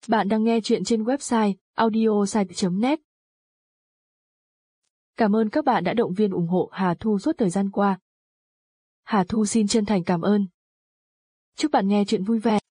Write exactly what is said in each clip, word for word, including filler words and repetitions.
Bạn đang nghe chuyện trên website audiosite chấm net. Cảm ơn các bạn đã động viên ủng hộ Hà Thu suốt thời gian qua. Hà Thu xin chân thành cảm ơn. Chúc bạn nghe chuyện vui vẻ.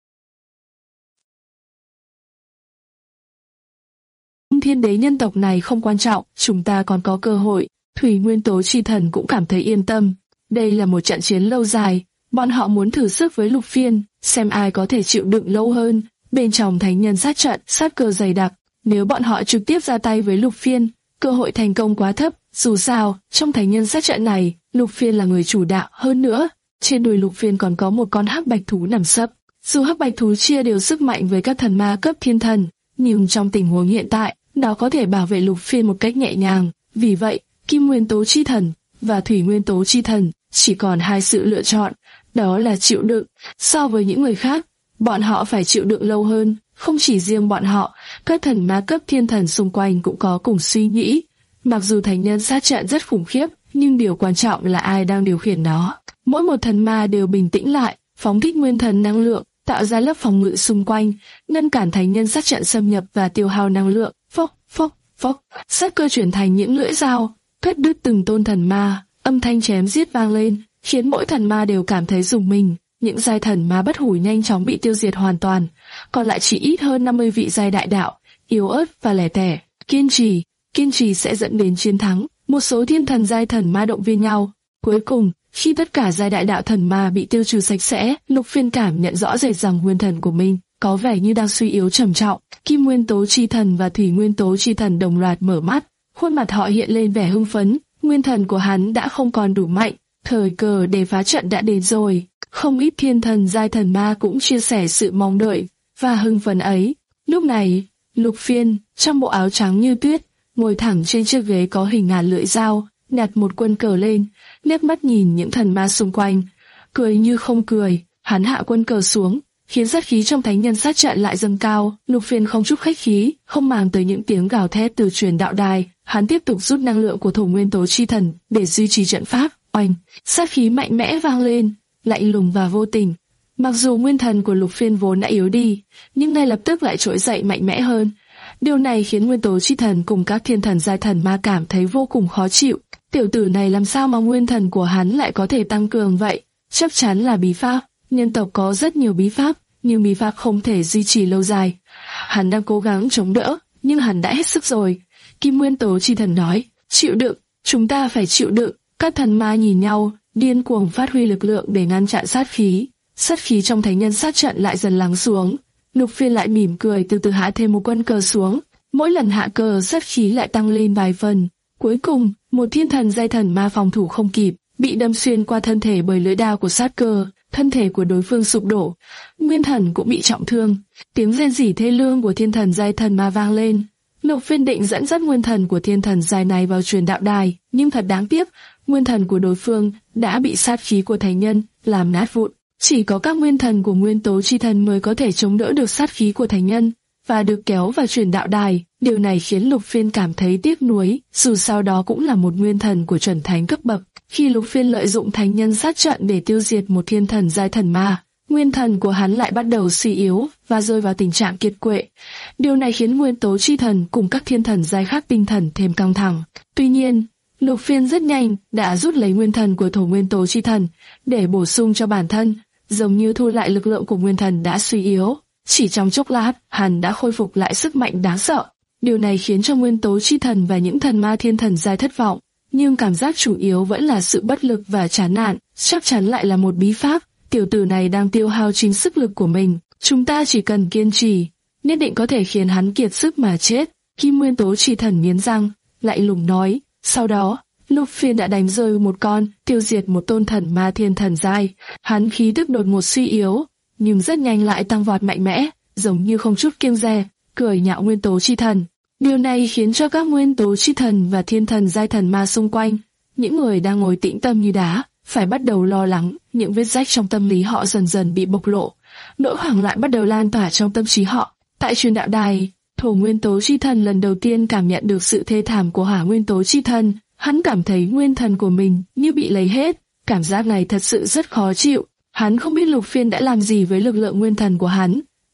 Thiên đế nhân tộc này không quan trọng, chúng ta còn có cơ hội. Thủy Nguyên Tố Chi Thần cũng cảm thấy yên tâm. Đây là một trận chiến lâu dài, bọn họ muốn thử sức với Lục Phiên, xem ai có thể chịu đựng lâu hơn. Bên trong thánh nhân sát trận, sát cơ dày đặc, nếu bọn họ trực tiếp ra tay với Lục Phiên, cơ hội thành công quá thấp. Dù sao, trong thánh nhân sát trận này, Lục Phiên là người chủ đạo. Hơn nữa, trên đùi Lục Phiên còn có một con hắc bạch thú nằm sấp. Dù hắc bạch thú chia đều sức mạnh với các thần ma cấp thiên thần, nhưng trong tình huống hiện tại, nó có thể bảo vệ Lục Phiên một cách nhẹ nhàng. Vì vậy, Kim Nguyên Tố Chi Thần và Thủy Nguyên Tố Chi Thần chỉ còn hai sự lựa chọn, đó là chịu đựng. So với những người khác, bọn họ phải chịu đựng lâu hơn. Không chỉ riêng bọn họ, các thần ma cấp thiên thần xung quanh cũng có cùng suy nghĩ. Mặc dù thánh nhân sát trận rất khủng khiếp, nhưng điều quan trọng là ai đang điều khiển nó. Mỗi một thần ma đều bình tĩnh lại, phóng thích nguyên thần năng lượng, tạo ra lớp phòng ngự xung quanh, ngăn cản thánh nhân sát trận xâm nhập và tiêu hao năng lượng. Phốc, phốc, phốc, sát cơ chuyển thành những lưỡi dao, cắt đứt từng tôn thần ma. Âm thanh chém giết vang lên, khiến mỗi thần ma đều cảm thấy rùng mình. Những giai thần ma bất hủ nhanh chóng bị tiêu diệt hoàn toàn, còn lại chỉ ít hơn năm mươi vị giai đại đạo, yếu ớt và lẻ tẻ. Kiên trì, kiên trì sẽ dẫn đến chiến thắng. Một số thiên thần giai thần ma động viên nhau. Cuối cùng, khi tất cả giai đại đạo thần ma bị tiêu trừ sạch sẽ, Lục Phiên cảm nhận rõ rệt rằng nguyên thần của mình có vẻ như đang suy yếu trầm trọng. Kim Nguyên Tố Chi Thần và Thủy Nguyên Tố Chi Thần đồng loạt mở mắt, khuôn mặt họ hiện lên vẻ hưng phấn. Nguyên thần của hắn đã không còn đủ mạnh, thời cơ để phá trận đã đến rồi. Không ít thiên thần giai thần ma cũng chia sẻ sự mong đợi và hưng phấn ấy. Lúc này, Lục Phiên, trong bộ áo trắng như tuyết, ngồi thẳng trên chiếc ghế có hình ngàn lưỡi dao, nhặt một quân cờ lên, liếc mắt nhìn những thần ma xung quanh, cười như không cười. Hắn hạ quân cờ xuống, khiến sát khí trong thánh nhân sát trận lại dâng cao. Lục Phiên không chút khách khí, không màng tới những tiếng gào thét từ truyền đạo đài, hắn tiếp tục rút năng lượng của Thổ Nguyên Tố Chi Thần để duy trì trận pháp. Oanh, sát khí mạnh mẽ vang lên, lạnh lùng và vô tình. Mặc dù nguyên thần của Lục Phiên vốn đã yếu đi, nhưng ngay lập tức lại trỗi dậy mạnh mẽ hơn. Điều này khiến Nguyên Tố Chi Thần cùng các thiên thần giai thần ma cảm thấy vô cùng khó chịu. Tiểu tử này làm sao mà nguyên thần của hắn lại có thể tăng cường vậy? Chắc chắn là bí pháp. Nhân tộc có rất nhiều bí pháp, nhưng bí pháp không thể duy trì lâu dài. Hắn đang cố gắng chống đỡ, nhưng hắn đã hết sức rồi. Kim Nguyên Tố Chi Thần nói, chịu đựng, chúng ta phải chịu đựng. Các thần ma nhìn nhau, điên cuồng phát huy lực lượng để ngăn chặn sát khí. Sát khí trong thánh nhân sát trận lại dần lắng xuống. Lục Phiên lại mỉm cười từ từ hạ thêm một quân cờ xuống. Mỗi lần hạ cờ sát khí lại tăng lên vài phần. Cuối cùng, một thiên thần giai thần ma phòng thủ không kịp, bị đâm xuyên qua thân thể bởi lưỡi đao của sát cơ. Thân thể của đối phương sụp đổ, nguyên thần cũng bị trọng thương. Tiếng rên rỉ thê lương của thiên thần giai thần ma vang lên. Lục Phiên định dẫn dắt nguyên thần của thiên thần giai này vào truyền đạo đài, nhưng thật đáng tiếc, nguyên thần của đối phương đã bị sát khí của thánh nhân làm nát vụn. Chỉ có các nguyên thần của Nguyên Tố Chi Thần mới có thể chống đỡ được sát khí của thánh nhân và được kéo vào truyền đạo đài. Điều này khiến Lục Phiên cảm thấy tiếc nuối, dù sao đó cũng là một nguyên thần của chuẩn thánh cấp bậc. Khi Lục Phiên lợi dụng thánh nhân sát trận để tiêu diệt một thiên thần giai thần ma, nguyên thần của hắn lại bắt đầu suy yếu và rơi vào tình trạng kiệt quệ. Điều này khiến Nguyên Tố Chi Thần cùng các thiên thần giai khác tinh thần thêm căng thẳng. Tuy nhiên, Lục Phiên rất nhanh đã rút lấy nguyên thần của Thổ Nguyên Tố Chi Thần để bổ sung cho bản thân, giống như thu lại lực lượng của nguyên thần đã suy yếu. Chỉ trong chốc lát, hắn đã khôi phục lại sức mạnh đáng sợ. Điều này khiến cho Nguyên Tố Chi Thần và những thần ma thiên thần giai thất vọng, nhưng cảm giác chủ yếu vẫn là sự bất lực và chán nản. Chắc chắn lại là một bí pháp. Tiểu tử này đang tiêu hao chính sức lực của mình. Chúng ta chỉ cần kiên trì, nhất định có thể khiến hắn kiệt sức mà chết. Kim Nguyên Tố Chi Thần nghiến răng, lạnh lùng nói. Sau đó, Lục Phiên đã đánh rơi một con, tiêu diệt một tôn thần ma thiên thần giai. Hắn khí tức đột ngột suy yếu, nhưng rất nhanh lại tăng vọt mạnh mẽ, giống như không chút kiêng dè, cười nhạo Nguyên Tố Chi Thần. Điều này khiến cho các Nguyên Tố Chi Thần và thiên thần giai thần ma xung quanh, những người đang ngồi tĩnh tâm như đá, phải bắt đầu lo lắng. Những vết rách trong tâm lý họ dần dần bị bộc lộ, nỗi hoảng loạn bắt đầu lan tỏa trong tâm trí họ. Tại truyền đạo đài, Thổ Nguyên Tố Chi Thần lần đầu tiên cảm nhận được sự thê thảm của Hỏa Nguyên Tố Chi Thần. Hắn cảm thấy nguyên thần của mình như bị lấy hết. Cảm giác này thật sự rất khó chịu. Hắn không biết Lục Phiên đã làm gì với lực lượng nguyên thần của hắn,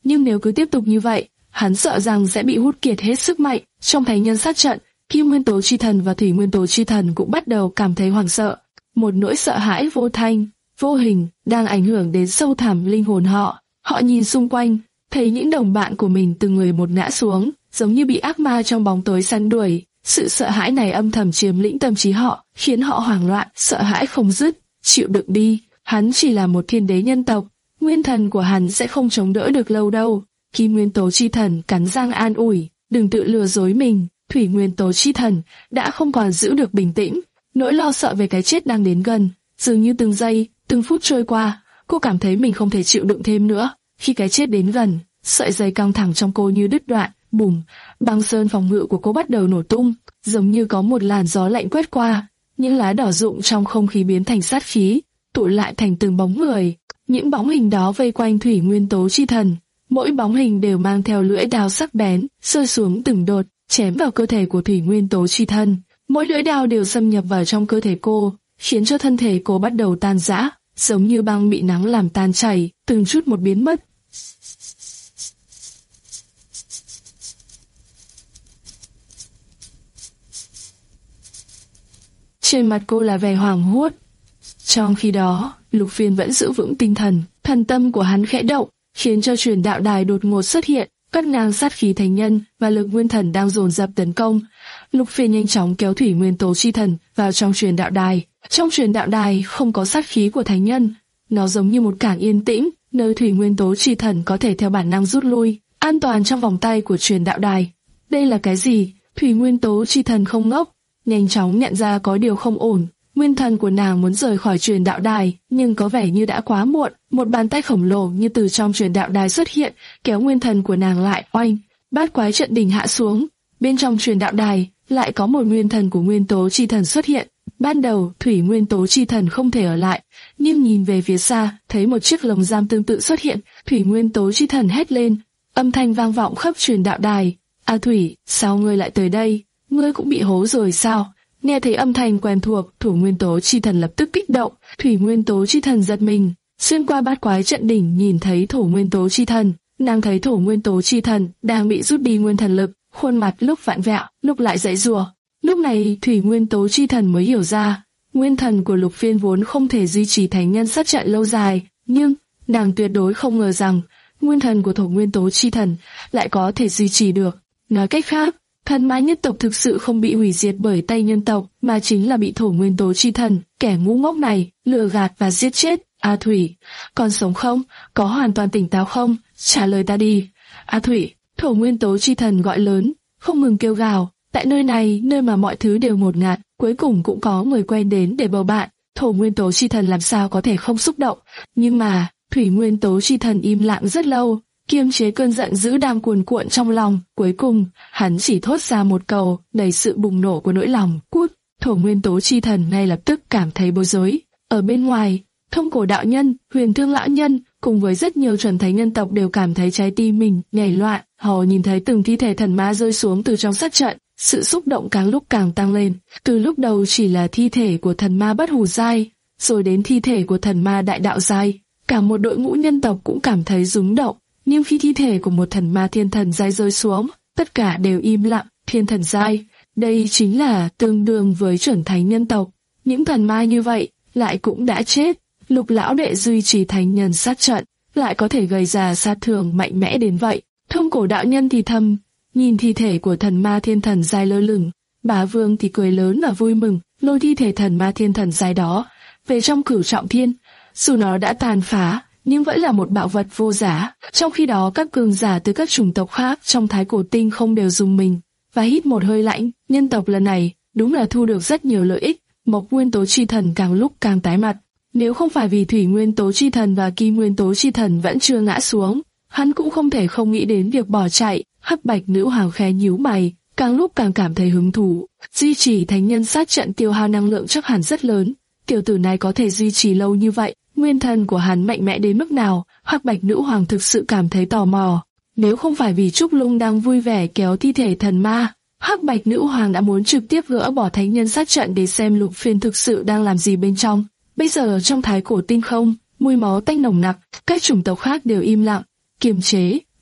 nhưng nếu cứ tiếp tục như vậy, hắn sợ rằng sẽ bị hút kiệt hết sức mạnh. Trong thánh nhân sát trận, Kim Nguyên Tố Chi Thần và Thủy Nguyên Tố Chi Thần cũng bắt đầu cảm thấy hoảng sợ. Một nỗi sợ hãi vô thanh, vô hình đang ảnh hưởng đến sâu thẳm linh hồn họ. Họ nhìn xung quanh, thấy những đồng bạn của mình từng người một ngã xuống, giống như bị ác ma trong bóng tối săn đuổi. Sự sợ hãi này âm thầm chiếm lĩnh tâm trí họ, khiến họ hoảng loạn, sợ hãi không dứt. Chịu đựng đi, hắn chỉ là một thiên đế nhân tộc, nguyên thần của hắn sẽ không chống đỡ được lâu đâu. Kim Nguyên Tố Chi Thần cắn răng an ủi, đừng tự lừa dối mình. Thủy Nguyên Tố Chi Thần đã không còn giữ được bình tĩnh, nỗi lo sợ về cái chết đang đến gần. Dường như từng giây, từng phút trôi qua, cô cảm thấy mình không thể chịu đựng thêm nữa. Khi cái chết đến gần, sợi dây căng thẳng trong cô như đứt đoạn. Bùm, băng sơn phòng ngự của cô bắt đầu nổ tung, giống như có một làn gió lạnh quét qua. Những lá đỏ rụng trong không khí biến thành sát khí, tụ lại thành từng bóng người. Những bóng hình đó vây quanh Thủy Nguyên Tố Chi Thần, mỗi bóng hình đều mang theo lưỡi đao sắc bén, rơi xuống từng đột, chém vào cơ thể của Thủy Nguyên Tố Chi Thần. Mỗi lưỡi đao đều xâm nhập vào trong cơ thể cô, khiến cho thân thể cô bắt đầu tan rã, giống như băng bị nắng làm tan chảy, từng chút một biến mất. Trên mặt cô là vẻ hoảng hốt. Trong khi đó, Lục Phiên vẫn giữ vững tinh thần, thần tâm của hắn khẽ động, khiến cho truyền đạo đài đột ngột xuất hiện, cắt ngang sát khí thánh nhân và lực nguyên thần đang dồn dập tấn công. Lục Phiên nhanh chóng kéo Thủy Nguyên Tố Chi Thần vào trong truyền đạo đài. Trong truyền đạo đài không có sát khí của thánh nhân, nó giống như một cảng yên tĩnh, nơi Thủy Nguyên Tố Chi Thần có thể theo bản năng rút lui, an toàn trong vòng tay của truyền đạo đài. Đây là cái gì? Thủy Nguyên Tố Chi Thần không ngốc, nhanh chóng nhận ra có điều không ổn. Nguyên thần của nàng muốn rời khỏi truyền đạo đài, nhưng có vẻ như đã quá muộn. Một bàn tay khổng lồ như từ trong truyền đạo đài xuất hiện, kéo nguyên thần của nàng lại. Oanh, bát quái trận đỉnh hạ xuống. Bên trong truyền đạo đài lại có một nguyên thần của Nguyên Tố Chi Thần xuất hiện. Ban đầu Thủy Nguyên Tố Chi Thần không thể ở lại, nhưng nhìn về phía xa, thấy một chiếc lồng giam tương tự xuất hiện. Thủy Nguyên Tố Chi Thần hét lên, âm thanh vang vọng khắp truyền đạo đài. A Thủy, sao ngươi lại tới đây? Ngươi cũng bị hố rồi sao? Nghe thấy âm thanh quen thuộc, Thủy Nguyên Tố Chi Thần lập tức kích động. Thủy Nguyên Tố Chi Thần giật mình, xuyên qua bát quái trận đỉnh nhìn thấy Thổ Nguyên Tố Chi Thần. Nàng thấy Thổ Nguyên Tố Chi Thần đang bị rút đi nguyên thần lực, khuôn mặt lúc vặn vẹo, lúc lại giãy giụa. Lúc này Thủy Nguyên Tố Chi Thần mới hiểu ra, nguyên thần của Lục Phiên vốn không thể duy trì thánh nhân sát trận lâu dài, nhưng nàng tuyệt đối không ngờ rằng nguyên thần của Thổ Nguyên Tố Chi Thần lại có thể duy trì được. Nói cách khác, thần ma nhất tộc thực sự không bị hủy diệt bởi tay nhân tộc, mà chính là bị Thổ Nguyên Tố Chi Thần, kẻ ngu ngốc này, lừa gạt và giết chết. A Thủy, còn sống không? Có hoàn toàn tỉnh táo không? Trả lời ta đi. A Thủy, Thổ Nguyên Tố Chi Thần gọi lớn, không ngừng kêu gào. Tại nơi này, nơi mà mọi thứ đều ngột ngạt, cuối cùng cũng có người quen đến để bầu bạn. Thổ Nguyên Tố Chi Thần làm sao có thể không xúc động? Nhưng mà Thủy Nguyên Tố Chi Thần im lặng rất lâu, kiềm chế cơn giận dữ đang cuồn cuộn trong lòng. Cuối cùng, hắn chỉ thốt ra một câu đầy sự bùng nổ của nỗi lòng. Cút! Thổ Nguyên Tố Chi Thần ngay lập tức cảm thấy bối rối. Ở bên ngoài, Thông Cổ đạo nhân, Huyền Thương lão nhân cùng với rất nhiều chuẩn thánh nhân tộc đều cảm thấy trái tim mình nhảy loạn. Họ nhìn thấy từng thi thể thần ma rơi xuống từ trong sát trận, sự xúc động càng lúc càng tăng lên. Từ lúc đầu chỉ là thi thể của thần ma bất hủ giai, rồi đến thi thể của thần ma đại đạo giai, cả một đội ngũ nhân tộc cũng cảm thấy rúng động. Nhưng khi thi thể của một thần ma thiên thần giai rơi xuống, tất cả đều im lặng. Thiên thần giai, đây chính là tương đương với chuẩn thánh nhân tộc. Những thần ma như vậy lại cũng đã chết. Lục lão đệ duy trì thánh nhân sát trận, lại có thể gây ra sát thương mạnh mẽ đến vậy. Thông Cổ đạo nhân thì thầm, nhìn thi thể của thần ma thiên thần giai lơ lửng. Bá Vương thì cười lớn và vui mừng, lôi thi thể thần ma thiên thần giai đó về trong Cửu Trọng Thiên. Dù nó đã tàn phá, nhưng vẫn là một bảo vật vô giá. Trong khi đó, các cường giả từ các chủng tộc khác trong Thái Cổ Tinh không đều dùng mình và hít một hơi lạnh. Nhân tộc lần này đúng là thu được rất nhiều lợi ích. Mộc Nguyên Tố Chi Thần càng lúc càng tái mặt. Nếu không phải vì Thủy Nguyên Tố Chi Thần và Kim Nguyên Tố Chi Thần vẫn chưa ngã xuống, hắn cũng không thể không nghĩ đến việc bỏ chạy. Hắc Bạch Nữ Hoàng khẽ nhíu mày, càng lúc càng cảm thấy hứng thú. Duy trì thánh nhân sát trận tiêu hao năng lượng chắc hẳn rất lớn. Tiểu tử này có thể duy trì lâu như vậy, nguyên thần của hắn mạnh mẽ đến mức nào? Hắc Bạch Nữ Hoàng thực sự cảm thấy tò mò. Nếu không phải vì Trúc Lung đang vui vẻ kéo thi thể thần ma, Hắc Bạch Nữ Hoàng đã muốn trực tiếp gỡ bỏ thánh nhân sát trận để xem Lục Phiên thực sự đang làm gì bên trong. Bây giờ trong Thái Cổ Tinh không, mùi máu tanh nồng nặc, các chủng tộc khác đều im lặng, kiềm chế.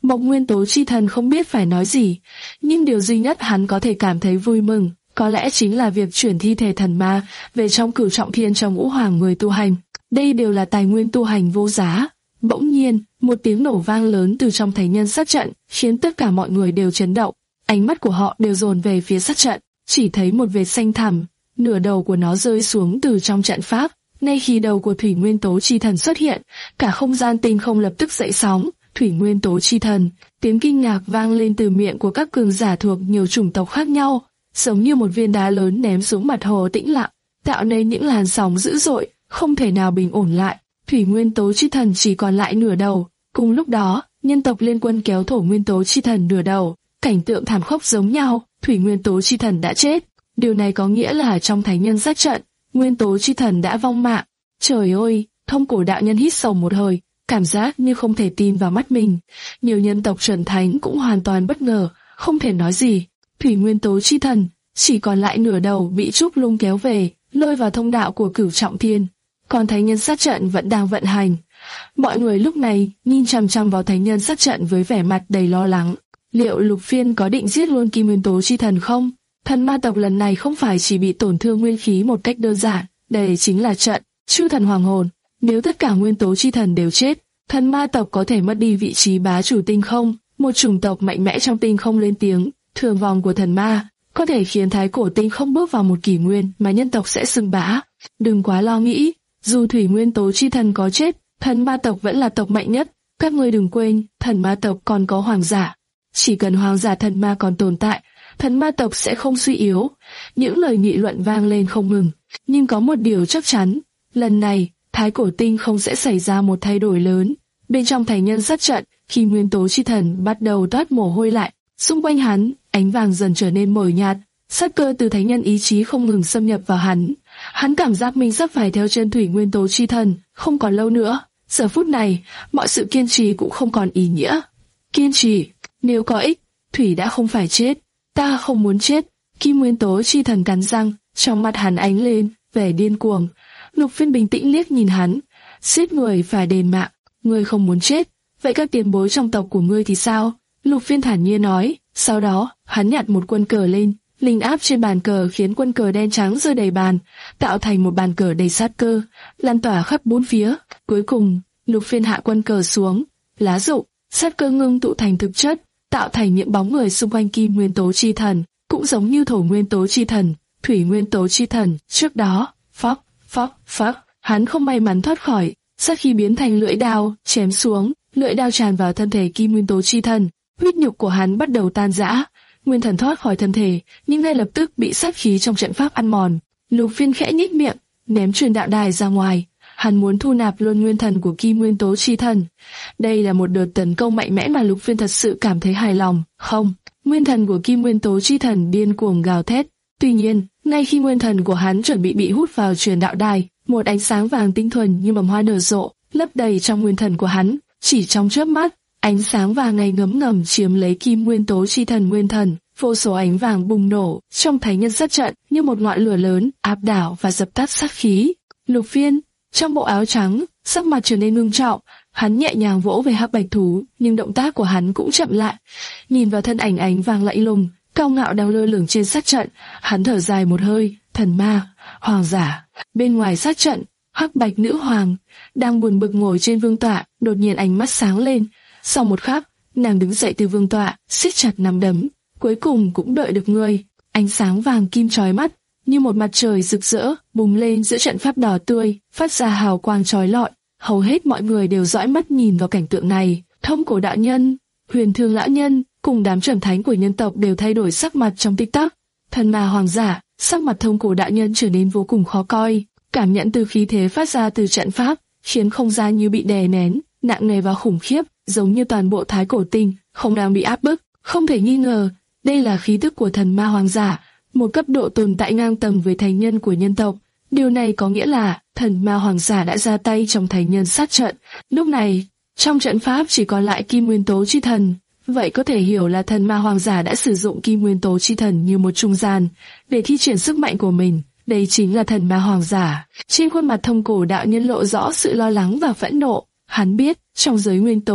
Mộc nguyên tố chi thần không biết phải nói gì, nhưng điều duy nhất hắn có thể cảm thấy vui mừng, có lẽ chính là việc chuyển thi thể thần ma về trong cửu trọng thiên cho ngũ hoàng người tu hành. Đây đều là tài nguyên tu hành vô giá. Bỗng nhiên, một tiếng nổ vang lớn từ trong thánh nhân sát trận, khiến tất cả mọi người đều chấn động. Ánh mắt của họ đều dồn về phía sát trận, chỉ thấy một vệt xanh thẳm, nửa đầu của nó rơi xuống từ trong trận pháp. Ngay khi đầu của thủy nguyên tố chi thần xuất hiện, cả không gian tinh không lập tức dậy sóng. Thủy nguyên tố chi thần, tiếng kinh ngạc vang lên từ miệng của các cường giả thuộc nhiều chủng tộc khác nhau, giống như một viên đá lớn ném xuống mặt hồ tĩnh lặng, tạo nên những làn sóng dữ dội, không thể nào bình ổn lại. Thủy nguyên tố chi thần chỉ còn lại nửa đầu. Cùng lúc đó, nhân tộc liên quân kéo thổ nguyên tố chi thần nửa đầu. Cảnh tượng thảm khốc giống nhau, thủy nguyên tố chi thần đã chết. Điều này có nghĩa là trong thánh nhân sát trận, nguyên tố chi thần đã vong mạng. Trời ơi, Thông Cổ đạo nhân hít sâu một hơi, cảm giác như không thể tin vào mắt mình. Nhiều nhân tộc chuẩn thánh cũng hoàn toàn bất ngờ, không thể nói gì. Thủy nguyên tố chi thần chỉ còn lại nửa đầu bị Trúc Lung kéo về, lôi vào thông đạo của cửu trọng thiên. Còn thánh nhân sát trận vẫn đang vận hành. Mọi người lúc này nhìn chằm chằm vào thánh nhân sát trận với vẻ mặt đầy lo lắng. Liệu Lục Phiên có định giết luôn kim nguyên tố chi thần không? Thần ma tộc lần này không phải chỉ bị tổn thương nguyên khí một cách đơn giản, đây chính là trận Chư thần hoàng hồn. Nếu tất cả nguyên tố chi thần đều chết, thần ma tộc có thể mất đi vị trí bá chủ tinh không. Một chủng tộc mạnh mẽ trong tinh không lên tiếng, thương vong của thần ma có thể khiến thái cổ tinh không bước vào một kỷ nguyên mà nhân tộc sẽ xưng bá. Đừng quá lo nghĩ, dù thủy nguyên tố chi thần có chết, thần ma tộc vẫn là tộc mạnh nhất. Các ngươi đừng quên, thần ma tộc còn có hoàng giả. Chỉ cần hoàng giả thần ma còn tồn tại, thần ma tộc sẽ không suy yếu. Những lời nghị luận vang lên không ngừng. Nhưng có một điều chắc chắn, lần này, thái cổ tinh không sẽ xảy ra một thay đổi lớn. Bên trong thánh nhân sát trận, khi nguyên tố chi thần bắt đầu toát mồ hôi lại, xung quanh hắn, ánh vàng dần trở nên mờ nhạt. Sát cơ từ thánh nhân ý chí không ngừng xâm nhập vào hắn. Hắn cảm giác mình sắp phải theo chân thủy nguyên tố chi thần, không còn lâu nữa. Giờ phút này, mọi sự kiên trì cũng không còn ý nghĩa. Kiên trì, nếu có ích, thủy đã không phải chết. Ta không muốn chết. Kim nguyên tố chi thần cắn răng, trong mắt hắn ánh lên vẻ điên cuồng. Lục Phiên bình tĩnh liếc nhìn hắn, giết người phải đền mạng. Ngươi không muốn chết, vậy các tiền bối trong tộc của ngươi thì sao? Lục Phiên thản nhiên nói. Sau đó, hắn nhặt một quân cờ lên, linh áp trên bàn cờ khiến quân cờ đen trắng rơi đầy bàn, tạo thành một bàn cờ đầy sát cơ, lan tỏa khắp bốn phía. Cuối cùng, Lục Phiên hạ quân cờ xuống, lá rụng, sát cơ ngưng tụ thành thực chất, tạo thành những bóng người xung quanh kim nguyên tố chi thần, cũng giống như thổ nguyên tố chi thần, thủy nguyên tố chi thần. Trước đó, phóc, phóc, phóc, hắn không may mắn thoát khỏi, sát khi biến thành lưỡi đao, chém xuống, lưỡi đao tràn vào thân thể kim nguyên tố chi thần, huyết nhục của hắn bắt đầu tan rã. Nguyên thần thoát khỏi thân thể, nhưng ngay lập tức bị sát khí trong trận pháp ăn mòn. Lục Phiên khẽ nhếch miệng, ném truyền đạo đài ra ngoài. Hắn muốn thu nạp luôn nguyên thần của kim nguyên tố chi thần. Đây là một đợt tấn công mạnh mẽ mà Lục Phiên thật sự cảm thấy hài lòng. Không, nguyên thần của kim nguyên tố chi thần điên cuồng gào thét. Tuy nhiên, ngay khi nguyên thần của hắn chuẩn bị bị hút vào truyền đạo đài, một ánh sáng vàng tinh thuần như mầm hoa nở rộ, lấp đầy trong nguyên thần của hắn. Chỉ trong chớp mắt, ánh sáng vàng này ngấm ngầm chiếm lấy kim nguyên tố chi thần nguyên thần, vô số ánh vàng bùng nổ trong thánh nhân sát trận như một ngọn lửa lớn, áp đảo và dập tắt sát khí. Lục Phiên, trong bộ áo trắng, sắc mặt trở nên ngưng trọng, hắn nhẹ nhàng vỗ về hắc bạch thú, nhưng động tác của hắn cũng chậm lại. Nhìn vào thân ảnh ánh vàng lạnh lùng, cao ngạo đang lơ lửng trên sát trận, hắn thở dài một hơi, thần ma, hoàng giả. Bên ngoài sát trận, hắc bạch nữ hoàng đang buồn bực ngồi trên vương tọa, đột nhiên ánh mắt sáng lên. Sau một khắc, nàng đứng dậy từ vương tọa, siết chặt nắm đấm. Cuối cùng cũng đợi được ngươi. Ánh sáng vàng kim chói mắt, như một mặt trời rực rỡ, bùng lên giữa trận pháp đỏ tươi, phát ra hào quang chói lọi. Hầu hết mọi người đều dõi mắt nhìn vào cảnh tượng này. Thông Cổ đạo nhân, Huyền Thương lão nhân, cùng đám chuẩn thánh của nhân tộc đều thay đổi sắc mặt trong tích tắc. Thần ma hoàng giả, sắc mặt Thông Cổ đạo nhân trở nên vô cùng khó coi. Cảm nhận từ khí thế phát ra từ trận pháp, khiến không gian như bị đè nén, nặng nề và khủng khiếp, giống như toàn bộ thái cổ tinh không đang bị áp bức. Không thể nghi ngờ, đây là khí tức của thần ma hoàng giả, một cấp độ tồn tại ngang tầm với thánh nhân của nhân tộc. Điều này có nghĩa là thần ma hoàng giả đã ra tay trong thánh nhân sát trận. Lúc này, trong trận pháp chỉ còn lại kim nguyên tố chi thần. Vậy có thể hiểu là thần ma hoàng giả đã sử dụng kim nguyên tố chi thần như một trung gian để thi triển sức mạnh của mình. Đây chính là thần ma hoàng giả. Trên khuôn mặt Thông Cổ đạo nhân lộ rõ sự lo lắng và phẫn nộ. Hắn biết, trong giới nguyên tố,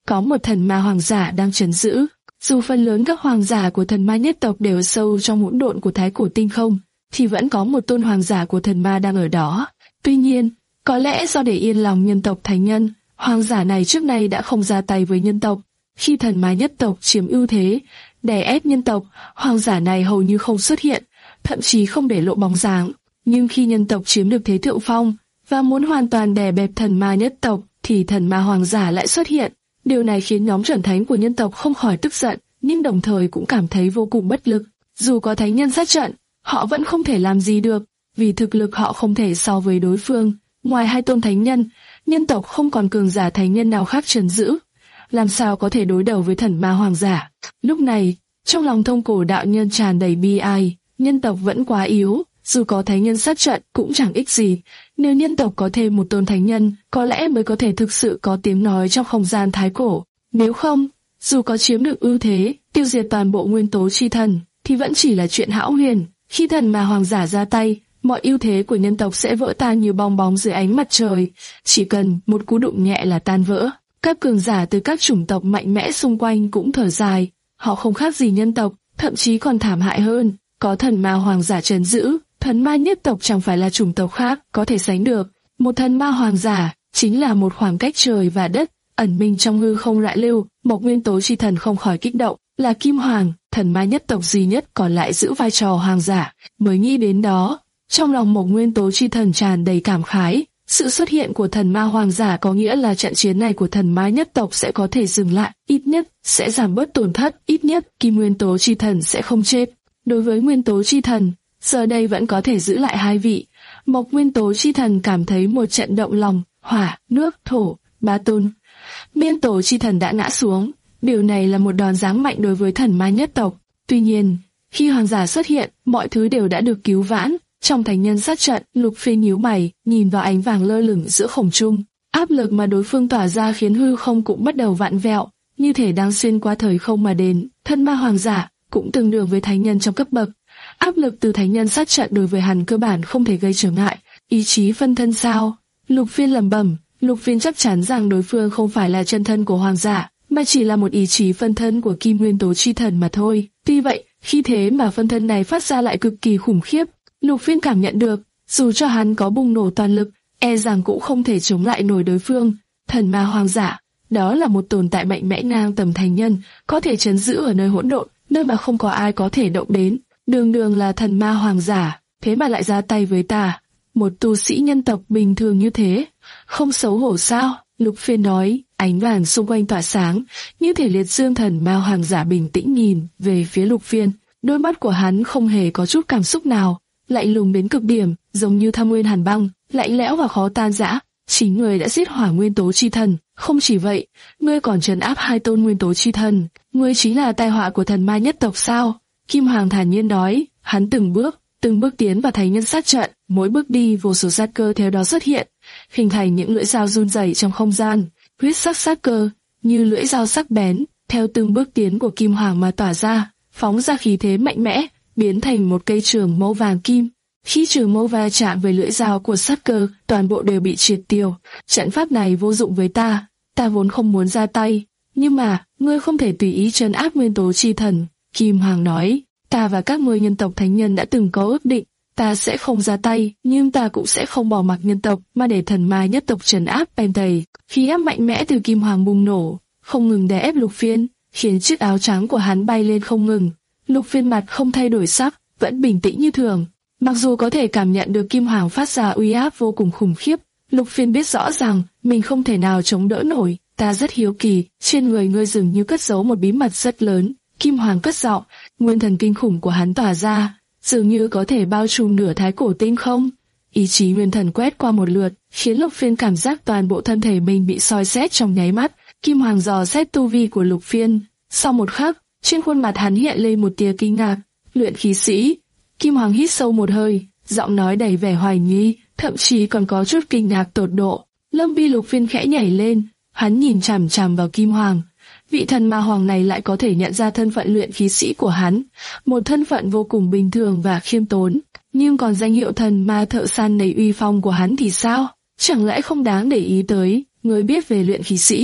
có một thần ma hoàng giả đang trấn giữ. Dù phần lớn các hoàng giả của thần ma nhất tộc đều sâu trong hỗn độn của thái cổ tinh không, thì vẫn có một tôn hoàng giả của thần ma đang ở đó. Tuy nhiên, có lẽ do để yên lòng nhân tộc thánh nhân, hoàng giả này trước nay đã không ra tay với nhân tộc. Khi thần ma nhất tộc chiếm ưu thế, đè ép nhân tộc, hoàng giả này hầu như không xuất hiện, thậm chí không để lộ bóng dáng. Nhưng khi nhân tộc chiếm được thế thượng phong và muốn hoàn toàn đè bẹp thần ma nhất tộc, thì thần ma hoàng giả lại xuất hiện. Điều này khiến nhóm chuẩn thánh của nhân tộc không khỏi tức giận, nhưng đồng thời cũng cảm thấy vô cùng bất lực. Dù có thánh nhân sát trận, họ vẫn không thể làm gì được, vì thực lực họ không thể so với đối phương. Ngoài hai tôn thánh nhân, nhân tộc không còn cường giả thánh nhân nào khác trấn giữ, làm sao có thể đối đầu với thần ma hoàng giả. Lúc này, trong lòng Thông Cổ đạo nhân tràn đầy bi ai, nhân tộc vẫn quá yếu, dù có thánh nhân sát trận cũng chẳng ích gì. Nếu nhân tộc có thêm một tôn thánh nhân, có lẽ mới có thể thực sự có tiếng nói trong không gian thái cổ. Nếu không, dù có chiếm được ưu thế, tiêu diệt toàn bộ nguyên tố chi thần, thì vẫn chỉ là chuyện hão huyền. Khi thần ma hoàng giả ra tay, mọi ưu thế của nhân tộc sẽ vỡ tan như bong bóng dưới ánh mặt trời, chỉ cần một cú đụng nhẹ là tan vỡ. Các cường giả từ các chủng tộc mạnh mẽ xung quanh cũng thở dài, họ không khác gì nhân tộc, thậm chí còn thảm hại hơn. Có thần ma hoàng giả trấn giữ, thần ma nhất tộc chẳng phải là chủng tộc khác có thể sánh được. Một thần ma hoàng giả chính là một khoảng cách trời và đất, ẩn mình trong hư không rại lưu. Một nguyên tố chi thần không khỏi kích động, là Kim Hoàng, thần ma nhất tộc duy nhất còn lại giữ vai trò hoàng giả. Mới nghĩ đến đó, trong lòng một nguyên tố chi thần tràn đầy cảm khái. Sự xuất hiện của thần ma hoàng giả có nghĩa là trận chiến này của thần ma nhất tộc sẽ có thể dừng lại, ít nhất sẽ giảm bớt tổn thất, ít nhất kim nguyên tố chi thần sẽ không chết. Đối với nguyên tố chi thần, giờ đây vẫn có thể giữ lại hai vị. Một nguyên tố chi thần cảm thấy một trận động lòng, hỏa, nước, thổ, ba tôn. Nguyên tố chi thần đã ngã xuống, điều này là một đòn giáng mạnh đối với thần ma nhất tộc. Tuy nhiên, khi hoàng giả xuất hiện, mọi thứ đều đã được cứu vãn. Trong thánh nhân sát trận, Lục Phiên nhíu mày, nhìn vào ánh vàng lơ lửng giữa không trung. Áp lực mà đối phương tỏa ra khiến hư không cũng bắt đầu vặn vẹo, như thể đang xuyên qua thời không mà đến. Thân ma hoàng giả cũng tương đương với thánh nhân trong cấp bậc. Áp lực từ thánh nhân sát trận đối với hắn cơ bản không thể gây trở ngại. Ý chí phân thân sao? Lục Phiên lẩm bẩm. Lục Phiên chắc chắn rằng đối phương không phải là chân thân của hoàng giả, mà chỉ là một ý chí phân thân của kim nguyên tố chi thần mà thôi. Tuy vậy, khi thế mà phân thân này phát ra lại cực kỳ khủng khiếp. Lục Phiên cảm nhận được, dù cho hắn có bùng nổ toàn lực, e rằng cũng không thể chống lại nổi đối phương. Thần ma hoàng giả, đó là một tồn tại mạnh mẽ ngang tầm thành nhân, có thể trấn giữ ở nơi hỗn độn, nơi mà không có ai có thể động đến. Đường đường là thần ma hoàng giả, thế mà lại ra tay với ta, một tu sĩ nhân tộc bình thường như thế, không xấu hổ sao? Lục Phiên nói, ánh vàng xung quanh tỏa sáng, như thể liệt dương thần ma hoàng giả bình tĩnh nhìn về phía Lục Phiên. Đôi mắt của hắn không hề có chút cảm xúc nào, lạnh lùng đến cực điểm, giống như thâm nguyên hàn băng, lạnh lẽo và khó tan rã. Chính người đã giết hỏa nguyên tố chi thần, không chỉ vậy, ngươi còn trấn áp hai tôn nguyên tố chi thần, ngươi chính là tai họa của thần ma nhất tộc sao? Kim Hoàng thản nhiên nói, hắn từng bước, từng bước tiến vào thánh nhân sát trận, mỗi bước đi vô số sát cơ theo đó xuất hiện, hình thành những lưỡi dao run rẩy trong không gian, huyết sắc sát cơ, như lưỡi dao sắc bén, theo từng bước tiến của Kim Hoàng mà tỏa ra, phóng ra khí thế mạnh mẽ, biến thành một cây trường mâu vàng kim. Khi trường mâu va chạm với lưỡi dao của sát cơ, toàn bộ đều bị triệt tiêu. Trận pháp này vô dụng với ta, ta vốn không muốn ra tay, nhưng mà ngươi không thể tùy ý trấn áp nguyên tố chi thần. Kim Hoàng nói, ta và các ngươi nhân tộc thánh nhân đã từng có ước định, ta sẽ không ra tay, nhưng ta cũng sẽ không bỏ mặc nhân tộc mà để thần ma nhất tộc trấn áp Pentay. Khí áp mạnh mẽ từ Kim Hoàng bùng nổ, không ngừng đè ép Lục Phiên, khiến chiếc áo trắng của hắn bay lên không ngừng. Lục Phiên mặt không thay đổi sắc, vẫn bình tĩnh như thường. Mặc dù có thể cảm nhận được Kim Hoàng phát ra uy áp vô cùng khủng khiếp, Lục Phiên biết rõ rằng mình không thể nào chống đỡ nổi. Ta rất hiếu kỳ, trên người ngươi dường như cất giấu một bí mật rất lớn. Kim Hoàng cất giọng, nguyên thần kinh khủng của hắn tỏa ra, dường như có thể bao trùm nửa thái cổ tinh không. Ý chí nguyên thần quét qua một lượt, khiến Lục Phiên cảm giác toàn bộ thân thể mình bị soi xét trong nháy mắt. Kim Hoàng dò xét tu vi của Lục Phiên. Sau một khắc, trên khuôn mặt hắn hiện lên một tia kinh ngạc. Luyện khí sĩ. Kim Hoàng hít sâu một hơi, giọng nói đầy vẻ hoài nghi, thậm chí còn có chút kinh ngạc tột độ. Lông mi Lục Phiên khẽ nhảy lên, hắn nhìn chằm chằm vào Kim Hoàng. Vị thần ma hoàng này lại có thể nhận ra thân phận luyện khí sĩ của hắn, một thân phận vô cùng bình thường và khiêm tốn. Nhưng còn danh hiệu thần ma thợ săn đầy uy phong của hắn thì sao? Chẳng lẽ không đáng để ý tới? Người biết về luyện khí sĩ?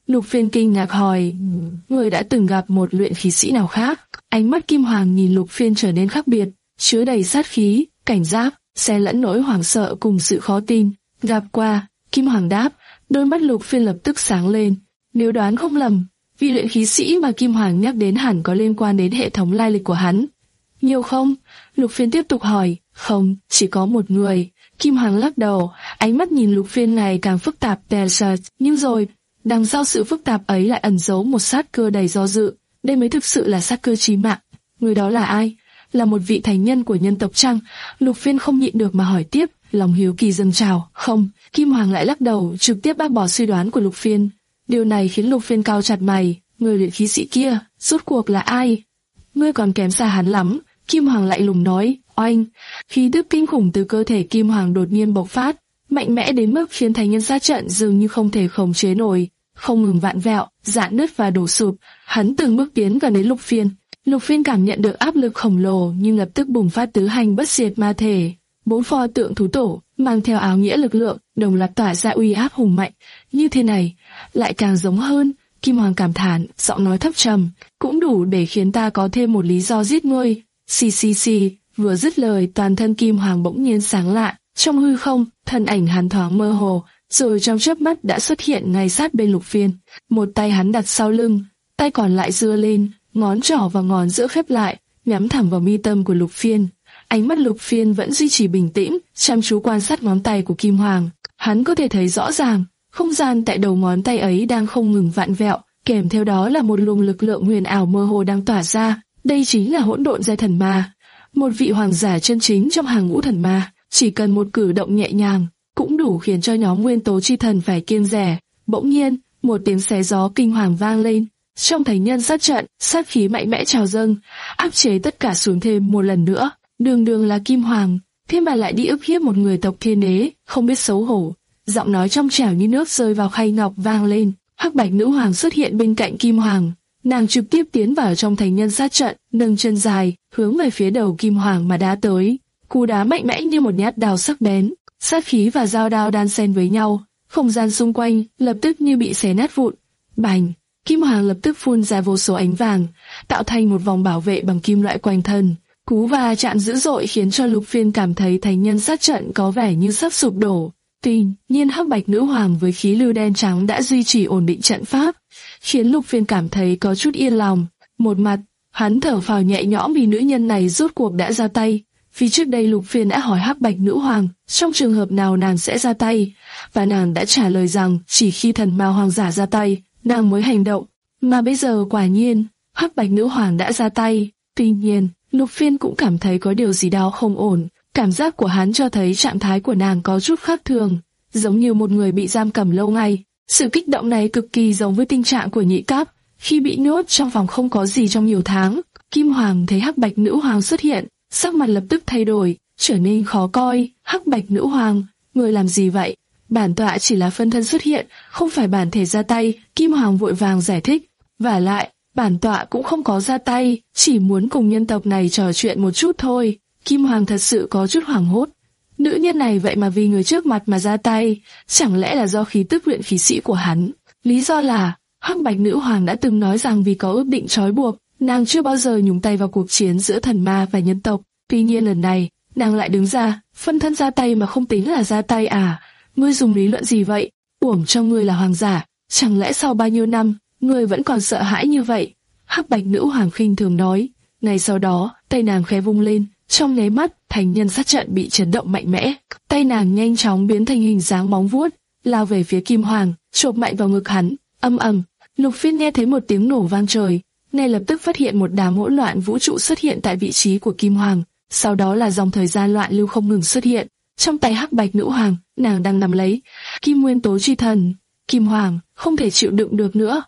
Lục Phiên kinh ngạc hỏi, người đã từng gặp một luyện khí sĩ nào khác? Ánh mắt Kim Hoàng nhìn Lục Phiên trở nên khác biệt, chứa đầy sát khí, cảnh giác, xen lẫn nỗi hoảng sợ cùng sự khó tin. Gặp qua, Kim Hoàng đáp. Đôi mắt Lục Phiên lập tức sáng lên. Nếu đoán không lầm, vị luyện khí sĩ mà Kim Hoàng nhắc đến hẳn có liên quan đến hệ thống lai lịch của hắn. Nhiều không? Lục Phiên tiếp tục hỏi. Không, chỉ có một người. Kim Hoàng lắc đầu, ánh mắt nhìn Lục Phiên ngày càng phức tạp. Nhưng rồi, đằng sau sự phức tạp ấy lại ẩn giấu một sát cơ đầy do dự. Đây mới thực sự là sát cơ chí mạng. Người đó là ai? Là một vị thánh nhân của nhân tộc chăng? Lục Phiên không nhịn được mà hỏi tiếp, lòng hiếu kỳ dâng trào. Không, Kim Hoàng lại lắc đầu, trực tiếp bác bỏ suy đoán của Lục Phiên. Điều này khiến Lục Phiên cau chặt mày. Người luyện khí sĩ kia, rốt cuộc là ai? Ngươi còn kém xa hắn lắm. Kim Hoàng lại lùng nói. Oanh! Khí tức kinh khủng từ cơ thể Kim Hoàng đột nhiên bộc phát, mạnh mẽ đến mức khiến thánh nhân sát trận dường như không thể khống chế nổi, không ngừng vạn vẹo, rạn nứt và đổ sụp. Hắn từng bước tiến gần đến Lục Phiên. Lục Phiên cảm nhận được áp lực khổng lồ nhưng lập tức bùng phát tứ hành bất diệt ma thể. Bốn pho tượng thú tổ mang theo áo nghĩa lực lượng, đồng loạt tỏa ra uy áp hùng mạnh. Như thế này, lại càng giống hơn. Kim Hoàng cảm thán, giọng nói thấp trầm, cũng đủ để khiến ta có thêm một lý do giết ngươi. Xì xì xì, vừa dứt lời, toàn thân Kim Hoàng bỗng nhiên sáng lạ, trong hư không, thân ảnh hắn thoáng mơ hồ, rồi trong chớp mắt đã xuất hiện ngay sát bên Lục Phiên. Một tay hắn đặt sau lưng, tay còn lại giơ lên, ngón trỏ và ngón giữa khép lại, nhắm thẳng vào mi tâm của Lục Phiên. Ánh mắt Lục Phiên vẫn duy trì bình tĩnh, chăm chú quan sát ngón tay của Kim Hoàng. Hắn có thể thấy rõ ràng, không gian tại đầu ngón tay ấy đang không ngừng vặn vẹo, kèm theo đó là một luồng lực lượng huyền ảo mơ hồ đang tỏa ra. Đây chính là hỗn độn giai thần ma, một vị hoàng giả chân chính trong hàng ngũ thần ma. Chỉ cần một cử động nhẹ nhàng, cũng đủ khiến cho nhóm nguyên tố chi thần phải kiêng dè. Bỗng nhiên, một tiếng xé gió kinh hoàng vang lên. Trong thánh nhân sát trận, sát khí mạnh mẽ trào dâng, áp chế tất cả xuống thêm một lần nữa. Đường đường là Kim Hoàng, thế mà lại đi ức hiếp một người tộc thiên đế, không biết xấu hổ. Giọng nói trong trẻo như nước rơi vào khay ngọc vang lên. Hắc Bạch Nữ Hoàng xuất hiện bên cạnh Kim Hoàng, nàng trực tiếp tiến vào trong thánh nhân sát trận, nâng chân dài, hướng về phía đầu Kim Hoàng mà đá tới. Cú đá mạnh mẽ như một nhát đao sắc bén, sát khí và dao đao đan xen với nhau, không gian xung quanh lập tức như bị xé nát vụn. Bành! Kim Hoàng lập tức phun ra vô số ánh vàng, tạo thành một vòng bảo vệ bằng kim loại quanh thân. Cú va chạm dữ dội khiến cho Lục Phiên cảm thấy thánh nhân sát trận có vẻ như sắp sụp đổ. Tuy nhiên Hắc Bạch Nữ Hoàng với khí lưu đen trắng đã duy trì ổn định trận pháp, khiến Lục Phiên cảm thấy có chút yên lòng. Một mặt, hắn thở phào nhẹ nhõm vì nữ nhân này rốt cuộc đã ra tay. Vì trước đây Lục Phiên đã hỏi Hắc Bạch Nữ Hoàng trong trường hợp nào nàng sẽ ra tay, và nàng đã trả lời rằng chỉ khi thần ma hoàng giả ra tay, nàng mới hành động. Mà bây giờ quả nhiên, Hắc Bạch Nữ Hoàng đã ra tay. Tuy nhiên, Lục Phiên cũng cảm thấy có điều gì đó không ổn. Cảm giác của hắn cho thấy trạng thái của nàng có chút khác thường, giống như một người bị giam cầm lâu ngày. Sự kích động này cực kỳ giống với tình trạng của Nhị Cáp khi bị nhốt trong phòng không có gì trong nhiều tháng. Kim Hoàng thấy Hắc Bạch Nữ Hoàng xuất hiện, sắc mặt lập tức thay đổi, trở nên khó coi. Hắc Bạch Nữ Hoàng, người làm gì vậy? Bản tọa chỉ là phân thân xuất hiện, không phải bản thể ra tay. Kim Hoàng vội vàng giải thích. Vả lại, bản tọa cũng không có ra tay, chỉ muốn cùng nhân tộc này trò chuyện một chút thôi. Kim Hoàng thật sự có chút hoảng hốt. Nữ nhân này vậy mà vì người trước mặt mà ra tay, chẳng lẽ là do khí tức luyện khí sĩ của hắn? Lý do là, Hắc Bạch Nữ Hoàng đã từng nói rằng vì có ước định trói buộc, nàng chưa bao giờ nhúng tay vào cuộc chiến giữa thần ma và nhân tộc. Tuy nhiên lần này, nàng lại đứng ra, phân thân ra tay mà không tính là ra tay à? Ngươi dùng lý luận gì vậy? Uổng cho ngươi là hoàng giả, chẳng lẽ sau bao nhiêu năm, ngươi vẫn còn sợ hãi như vậy? Hắc Bạch Nữ Hoàng khinh thường nói. Ngay sau đó, tay nàng khẽ vung lên, trong nháy mắt, thánh nhân sát trận bị chấn động mạnh mẽ. Tay nàng nhanh chóng biến thành hình dáng móng vuốt, lao về phía Kim Hoàng, chộp mạnh vào ngực hắn. Âm ầm, Lục Phiên nghe thấy một tiếng nổ vang trời, ngay lập tức phát hiện một đám hỗn loạn vũ trụ xuất hiện tại vị trí của Kim Hoàng. Sau đó là dòng thời gian loạn lưu không ngừng xuất hiện. Trong tay Hắc Bạch Nữ Hoàng, nàng đang nắm lấy Kim Nguyên Tố Chi Thần. Kim Hoàng không thể chịu đựng được nữa.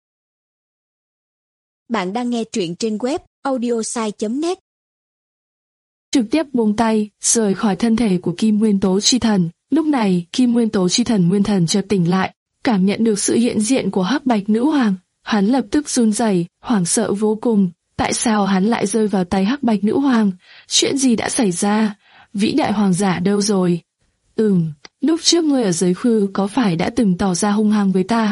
Bạn đang nghe truyện trên web audiosai chấm net. Trực tiếp buông tay, rời khỏi thân thể của Kim Nguyên Tố Chi Thần. Lúc này, Kim Nguyên Tố Chi Thần Nguyên Thần chợt tỉnh lại, cảm nhận được sự hiện diện của Hắc Bạch Nữ Hoàng, hắn lập tức run rẩy, hoảng sợ vô cùng. Tại sao hắn lại rơi vào tay Hắc Bạch Nữ Hoàng? Chuyện gì đã xảy ra? Vĩ đại hoàng giả đâu rồi? Ừm, lúc trước ngươi ở giới khư có phải đã từng tỏ ra hung hăng với ta?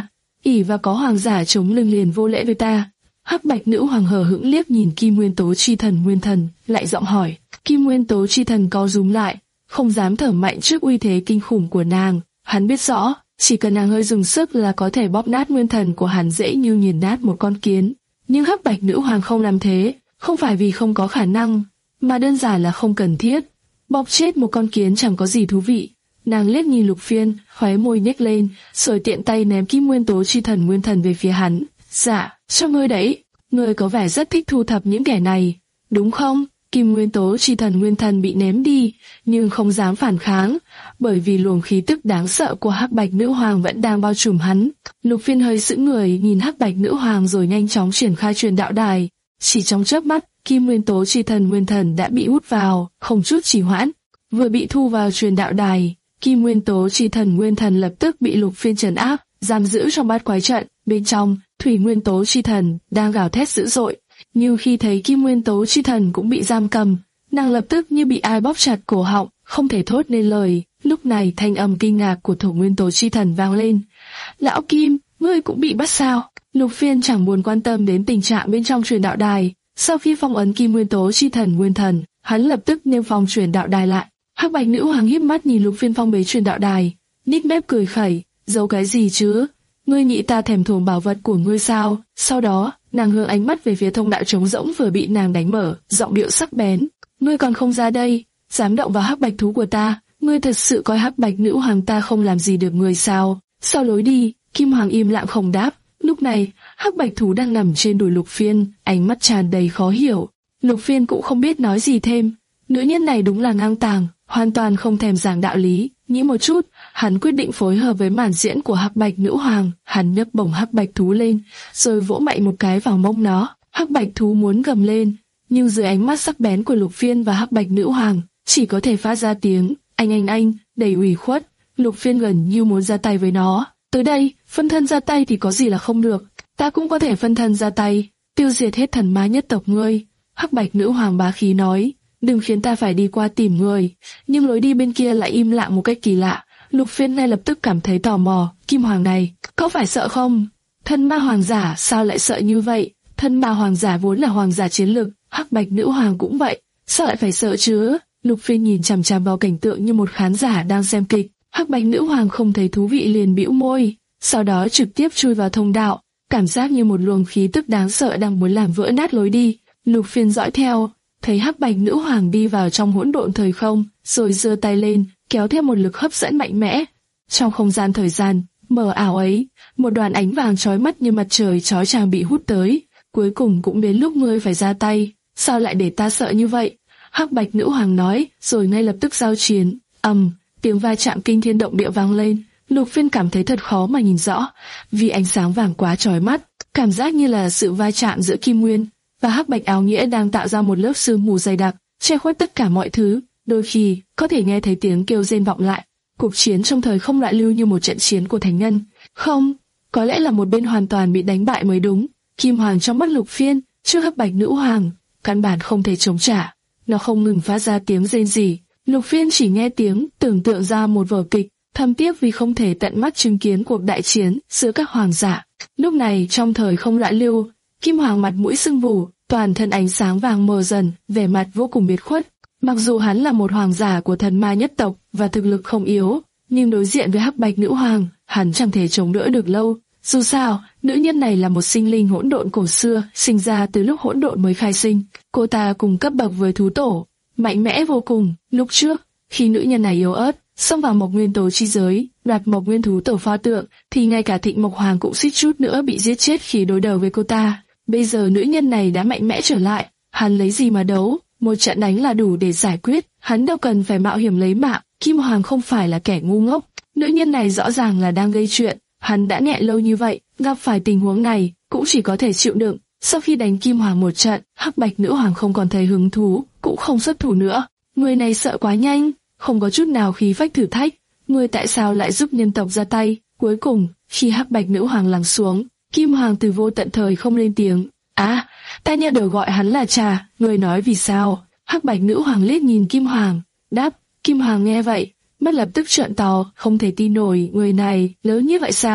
ỷ và có hoàng giả chống lưng liền vô lễ với ta. Hắc Bạch Nữ Hoàng hờ hững liếc nhìn Kim Nguyên Tố Chi Thần Nguyên Thần, lại giọng hỏi. Kim Nguyên Tố Chi Thần co rúm lại, không dám thở mạnh trước uy thế kinh khủng của nàng. Hắn biết rõ, chỉ cần nàng hơi dùng sức là có thể bóp nát nguyên thần của hắn dễ như nghiền nát một con kiến. Nhưng Hắc Bạch Nữ Hoàng không làm thế, không phải vì không có khả năng, mà đơn giản là không cần thiết. Bóp chết một con kiến chẳng có gì thú vị. Nàng liếc nhìn Lục Phiên, khóe môi nhếch lên, rồi tiện tay ném Kim Nguyên Tố Chi Thần Nguyên Thần về phía hắn. Dạ, cho ngươi đấy, ngươi có vẻ rất thích thu thập những kẻ này, đúng không? Kim Nguyên Tố Chi Thần Nguyên Thần bị ném đi, nhưng không dám phản kháng, bởi vì luồng khí tức đáng sợ của Hắc Bạch Nữ Hoàng vẫn đang bao trùm hắn. Lục Phiên hơi sững người nhìn Hắc Bạch Nữ Hoàng rồi nhanh chóng triển khai truyền đạo đài. Chỉ trong chớp mắt, Kim Nguyên Tố Chi Thần Nguyên Thần đã bị hút vào, không chút trì hoãn. Vừa bị thu vào truyền đạo đài, Kim Nguyên Tố Chi Thần Nguyên Thần lập tức bị Lục Phiên trấn áp, giam giữ trong bát quái trận. Bên trong, Thủy Nguyên Tố Chi Thần đang gào thét dữ dội. Nhưng khi thấy Kim Nguyên Tố Chi Thần cũng bị giam cầm, nàng lập tức như bị ai bóp chặt cổ họng, không thể thốt nên lời. Lúc này thanh âm kinh ngạc của Thổ Nguyên Tố Chi Thần vang lên. Lão Kim, ngươi cũng bị bắt sao? Lục Phiên chẳng buồn quan tâm đến tình trạng bên trong truyền đạo đài. Sau khi phong ấn Kim Nguyên Tố Chi Thần Nguyên Thần, hắn lập tức niêm phong truyền đạo đài lại. Hắc Bạch Nữ Hoàng híp mắt nhìn Lục Phiên phong bế truyền đạo đài, nhếch mép cười khẩy, giấu cái gì chứ? Ngươi nghĩ ta thèm thuồng bảo vật của ngươi sao? Sau đó, nàng hướng ánh mắt về phía thông đạo trống rỗng vừa bị nàng đánh mở, giọng điệu sắc bén. Ngươi còn không ra đây, dám động vào Hắc Bạch thú của ta? Ngươi thật sự coi Hắc Bạch Nữ Hoàng ta không làm gì được ngươi sao? Sau lối đi, Kim Hoàng im lặng không đáp. Lúc này, Hắc Bạch thú đang nằm trên đùi Lục Phiên, ánh mắt tràn đầy khó hiểu. Lục Phiên cũng không biết nói gì thêm. Nữ nhân này đúng là ngang tàng, hoàn toàn không thèm giảng đạo lý. Nghĩ một chút, hắn quyết định phối hợp với màn diễn của Hắc Bạch Nữ Hoàng. Hắn nhấc bổng Hắc Bạch thú lên, rồi vỗ mạnh một cái vào mông nó. Hắc Bạch thú muốn gầm lên, nhưng dưới ánh mắt sắc bén của Lục Phiên và Hắc Bạch Nữ Hoàng, chỉ có thể phát ra tiếng anh anh anh, đầy ủy khuất. Lục Phiên gần như muốn ra tay với nó. Tới đây, phân thân ra tay thì có gì là không được? Ta cũng có thể phân thân ra tay, tiêu diệt hết thần ma nhất tộc ngươi. Hắc Bạch Nữ Hoàng bá khí nói. Đừng khiến ta phải đi qua tìm người. Nhưng lối đi bên kia lại im lặng một cách kỳ lạ. Lục Phiên ngay lập tức cảm thấy tò mò. Kim Hoàng này, có phải sợ không? Thân ma hoàng giả sao lại sợ như vậy? Thân ma hoàng giả vốn là hoàng giả chiến lực, Hắc Bạch Nữ Hoàng cũng vậy, sao lại phải sợ chứ? Lục Phiên nhìn chằm chằm vào cảnh tượng như một khán giả đang xem kịch. Hắc Bạch Nữ Hoàng không thấy thú vị liền bĩu môi, sau đó trực tiếp chui vào thông đạo, cảm giác như một luồng khí tức đáng sợ đang muốn làm vỡ nát lối đi. Lục Phiên dõi theo, thấy Hắc Bạch Nữ Hoàng đi vào trong hỗn độn thời không, rồi giơ tay lên, kéo theo một lực hấp dẫn mạnh mẽ. Trong không gian thời gian mờ ảo ấy, một đoàn ánh vàng chói mắt như mặt trời chói chang bị hút tới. Cuối cùng cũng đến lúc ngươi phải ra tay, sao lại để ta sợ như vậy? Hắc Bạch Nữ Hoàng nói, rồi ngay lập tức giao chiến. ầm, um, tiếng va chạm kinh thiên động địa vang lên. Lục Phiên cảm thấy thật khó mà nhìn rõ, vì ánh sáng vàng quá chói mắt, cảm giác như là sự va chạm giữa Kim Nguyên và Hắc Bạch áo nghĩa đang tạo ra một lớp sương mù dày đặc, che khuất tất cả mọi thứ. Đôi khi có thể nghe thấy tiếng kêu rên vọng lại. Cuộc chiến trong thời không loạn lưu như một trận chiến của thánh nhân. Không, có lẽ là một bên hoàn toàn bị đánh bại mới đúng. Kim Hoàng trong mắt Lục Phiên trước Hắc Bạch Nữ Hoàng, căn bản không thể chống trả. Nó không ngừng phát ra tiếng rên rỉ. Lục Phiên chỉ nghe tiếng, tưởng tượng ra một vở kịch, thầm tiếc vì không thể tận mắt chứng kiến cuộc đại chiến giữa các hoàng giả. Lúc này trong thời không loạn lưu, Kim Hoàng mặt mũi sưng vù, toàn thân ánh sáng vàng mờ dần, vẻ mặt vô cùng biệt khuất. Mặc dù hắn là một hoàng giả của thần ma nhất tộc và thực lực không yếu, nhưng đối diện với Hắc Bạch Nữ Hoàng, hắn chẳng thể chống đỡ được lâu. Dù sao, nữ nhân này là một sinh linh hỗn độn cổ xưa, sinh ra từ lúc hỗn độn mới khai sinh. Cô ta cùng cấp bậc với thú tổ, mạnh mẽ vô cùng. Lúc trước, khi nữ nhân này yếu ớt, xông vào Mộc Nguyên Tố chi giới, đoạt Mộc Nguyên thú tổ pho tượng, thì ngay cả Thịnh Mộc Hoàng cũng suýt chút nữa bị giết chết khi đối đầu với cô ta. Bây giờ nữ nhân này đã mạnh mẽ trở lại, hắn lấy gì mà đấu? Một trận đánh là đủ để giải quyết, hắn đâu cần phải mạo hiểm lấy mạng. Kim Hoàng không phải là kẻ ngu ngốc, nữ nhân này rõ ràng là đang gây chuyện. Hắn đã nghẹn lâu như vậy, gặp phải tình huống này cũng chỉ có thể chịu đựng. Sau khi đánh Kim Hoàng một trận, Hắc Bạch Nữ Hoàng không còn thấy hứng thú, cũng không xuất thủ nữa. Người này sợ quá nhanh, không có chút nào khí phách thử thách. Người tại sao lại giúp nhân tộc ra tay? Cuối cùng, khi Hắc Bạch Nữ Hoàng lắng xuống, Kim Hoàng từ vô tận thời không lên tiếng. À, ta nhớ đều gọi hắn là Trà, người nói vì sao? Hắc Bạch Nữ Hoàng liếc nhìn Kim Hoàng, đáp. Kim Hoàng nghe vậy, mắt lập tức trợn to, không thể tin nổi, người này lớn như vậy sao?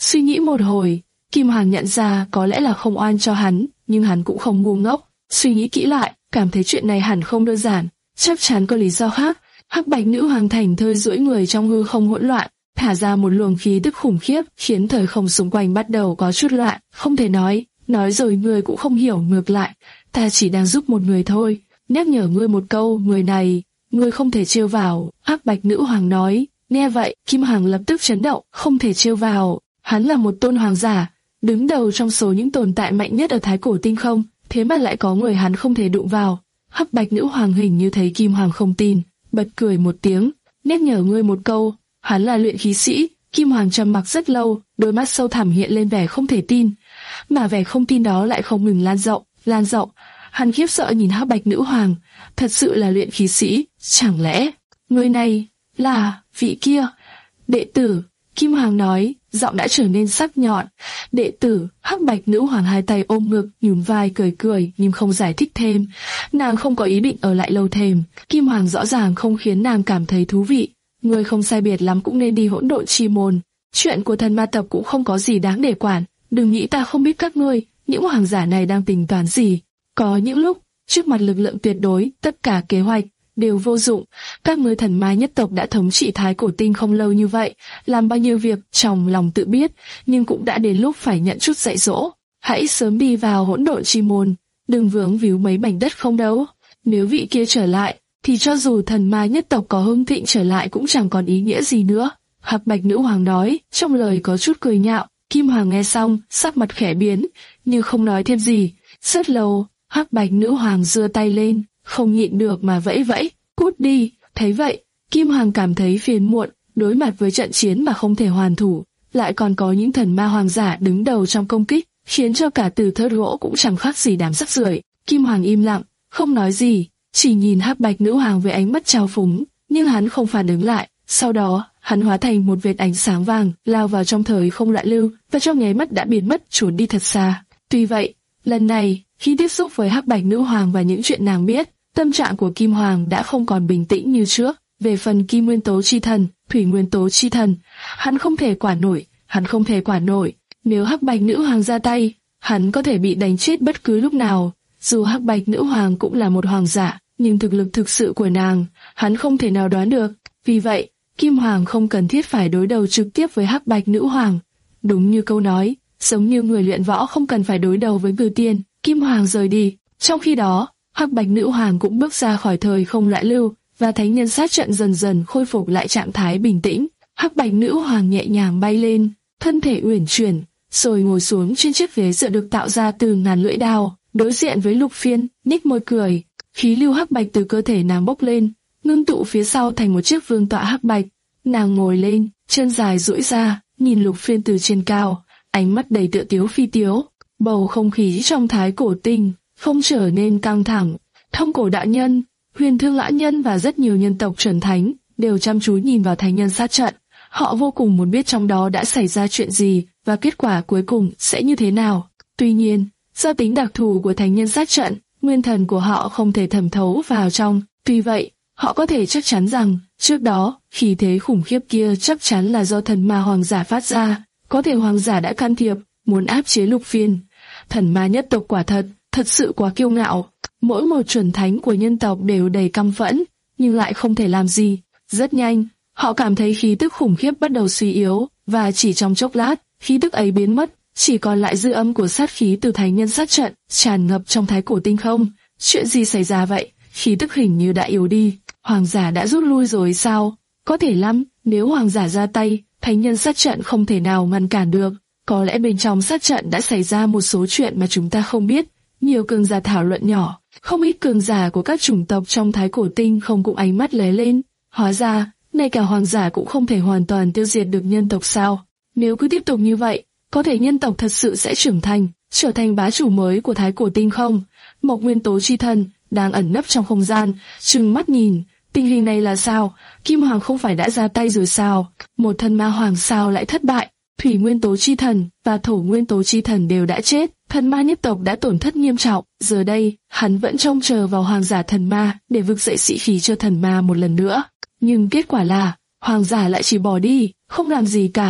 Suy nghĩ một hồi, Kim Hoàng nhận ra có lẽ là không oan cho hắn, nhưng hắn cũng không ngu ngốc. Suy nghĩ kỹ lại, cảm thấy chuyện này hẳn không đơn giản, chắc chắn có lý do khác. Hắc Bạch Nữ Hoàng thành thơi duỗi người trong hư không hỗn loạn, thả ra một luồng khí tức khủng khiếp, khiến thời không xung quanh bắt đầu có chút loạn. Không thể nói, nói rồi người cũng không hiểu. Ngược lại, ta chỉ đang giúp một người thôi, nhắc nhở ngươi một câu, người này, ngươi không thể trêu vào. Hắc Bạch Nữ Hoàng nói. Nghe vậy, Kim Hoàng lập tức chấn động. Không thể trêu vào? Hắn là một tôn hoàng giả, đứng đầu trong số những tồn tại mạnh nhất ở Thái Cổ Tinh Không, thế mà lại có người hắn không thể đụng vào. Hắc Bạch Nữ Hoàng hình như thấy Kim Hoàng không tin, bật cười một tiếng. Nhắc nhở ngươi một câu, hắn là luyện khí sĩ. Kim Hoàng trầm mặc rất lâu, đôi mắt sâu thẳm hiện lên vẻ không thể tin, mà vẻ không tin đó lại không ngừng lan rộng, lan rộng. Hắn khiếp sợ nhìn Hắc Bạch Nữ Hoàng, thật sự là luyện khí sĩ? Chẳng lẽ người này là vị kia đệ tử? Kim Hoàng nói, giọng đã trở nên sắc nhọn. Đệ tử? Hắc Bạch Nữ Hoàng hai tay ôm ngực, nhún vai cười cười, nhưng không giải thích thêm. Nàng không có ý định ở lại lâu thêm. Kim Hoàng rõ ràng không khiến nàng cảm thấy thú vị. Ngươi không sai biệt lắm cũng nên đi hỗn độn chi môn. Chuyện của thần ma tộc cũng không có gì đáng để quản. Đừng nghĩ ta không biết các ngươi, những hoàng giả này đang tính toán gì. Có những lúc, trước mặt lực lượng tuyệt đối, tất cả kế hoạch đều vô dụng. Các ngươi thần ma nhất tộc đã thống trị Thái Cổ Tinh không lâu như vậy, làm bao nhiêu việc trong lòng tự biết, nhưng cũng đã đến lúc phải nhận chút dạy dỗ. Hãy sớm đi vào hỗn độn chi môn, đừng vướng víu mấy mảnh đất không đấu. Nếu vị kia trở lại, thì cho dù thần ma nhất tộc có hưng thịnh trở lại cũng chẳng còn ý nghĩa gì nữa. Hắc Bạch Nữ Hoàng nói, trong lời có chút cười nhạo. Kim Hoàng nghe xong, sắc mặt khẽ biến, nhưng không nói thêm gì. Rất lâu, Hắc Bạch Nữ Hoàng giơ tay lên, không nhịn được mà vẫy vẫy, cút đi. Thấy vậy, Kim Hoàng cảm thấy phiền muộn, đối mặt với trận chiến mà không thể hoàn thủ, lại còn có những thần ma hoàng giả đứng đầu trong công kích, khiến cho cả Từ Thớt Gỗ cũng chẳng khác gì đám rác rưởi. Kim Hoàng im lặng, không nói gì, chỉ nhìn Hắc Bạch Nữ Hoàng với ánh mắt trào phúng, nhưng hắn không phản ứng lại. Sau đó, hắn hóa thành một vệt ánh sáng vàng, lao vào trong thời không loạn lưu, và trong nháy mắt đã biến mất, trốn đi thật xa. Tuy vậy, lần này, khi tiếp xúc với Hắc Bạch Nữ Hoàng và những chuyện nàng biết, tâm trạng của Kim Hoàng đã không còn bình tĩnh như trước. Về phần Kim Nguyên Tố Chi Thần, Thủy Nguyên Tố Chi Thần, hắn không thể quản nổi, hắn không thể quản nổi. Nếu Hắc Bạch Nữ Hoàng ra tay, hắn có thể bị đánh chết bất cứ lúc nào. Dù Hắc Bạch Nữ Hoàng cũng là một hoàng giả, nhưng thực lực thực sự của nàng, hắn không thể nào đoán được. Vì vậy, Kim Hoàng không cần thiết phải đối đầu trực tiếp với Hắc Bạch Nữ Hoàng. Đúng như câu nói, giống như người luyện võ không cần phải đối đầu với Ngư Tiên. Kim Hoàng rời đi. Trong khi đó, Hắc Bạch Nữ Hoàng cũng bước ra khỏi thời không loạn lưu, và thánh nhân sát trận dần dần khôi phục lại trạng thái bình tĩnh. Hắc Bạch Nữ Hoàng nhẹ nhàng bay lên, thân thể uyển chuyển, rồi ngồi xuống trên chiếc ghế dựa được tạo ra từ ngàn lưỡi đao, đối diện với Lục Phiên, nhếch môi cười. Khí lưu hắc bạch từ cơ thể nàng bốc lên, ngưng tụ phía sau thành một chiếc vương tọa hắc bạch. Nàng ngồi lên, chân dài duỗi ra, nhìn Lục Phiên từ trên cao, ánh mắt đầy tựa tiếu phi tiếu. Bầu không khí trong Thái Cổ Tinh không trở nên căng thẳng. Thông Cổ đạo nhân, Huyền Thương lão nhân và rất nhiều nhân tộc chuẩn thánh đều chăm chú nhìn vào thánh nhân sát trận. Họ vô cùng muốn biết trong đó đã xảy ra chuyện gì và kết quả cuối cùng sẽ như thế nào. Tuy nhiên, do tính đặc thù của thánh nhân sát trận, nguyên thần của họ không thể thẩm thấu vào trong. Tuy vậy, họ có thể chắc chắn rằng trước đó khí thế khủng khiếp kia chắc chắn là do thần ma hoàng giả phát ra. Có thể hoàng giả đã can thiệp, muốn áp chế Lục Phiên. Thần ma nhất tộc quả thật, thật sự quá kiêu ngạo. Mỗi một chuẩn thánh của nhân tộc đều đầy căm phẫn, nhưng lại không thể làm gì. Rất nhanh, họ cảm thấy khí tức khủng khiếp bắt đầu suy yếu, và chỉ trong chốc lát, khí tức ấy biến mất, chỉ còn lại dư âm của sát khí từ thánh nhân sát trận tràn ngập trong Thái Cổ Tinh không. Chuyện gì xảy ra vậy? Khí tức hình như đã yếu đi. Hoàng giả đã rút lui rồi sao? Có thể lắm, nếu hoàng giả ra tay, thánh nhân sát trận không thể nào ngăn cản được. Có lẽ bên trong sát trận đã xảy ra một số chuyện mà chúng ta không biết. Nhiều cường giả thảo luận nhỏ, không ít cường giả của các chủng tộc trong Thái Cổ Tinh không cũng ánh mắt lóe lên. Hóa ra, ngay cả hoàng giả cũng không thể hoàn toàn tiêu diệt được nhân tộc sao? Nếu cứ tiếp tục như vậy, có thể nhân tộc thật sự sẽ trưởng thành, trở thành bá chủ mới của Thái Cổ Tinh không? Một nguyên tố chi thần đang ẩn nấp trong không gian, trừng mắt nhìn. Tình hình này là sao? Kim Hoàng không phải đã ra tay rồi sao? Một thần ma hoàng sao lại thất bại? Thủy nguyên tố chi thần và thổ nguyên tố chi thần đều đã chết. Thần ma nhất tộc đã tổn thất nghiêm trọng. Giờ đây, hắn vẫn trông chờ vào hoàng giả thần ma để vực dậy sĩ khí cho thần ma một lần nữa. Nhưng kết quả là, hoàng giả lại chỉ bỏ đi, không làm gì cả.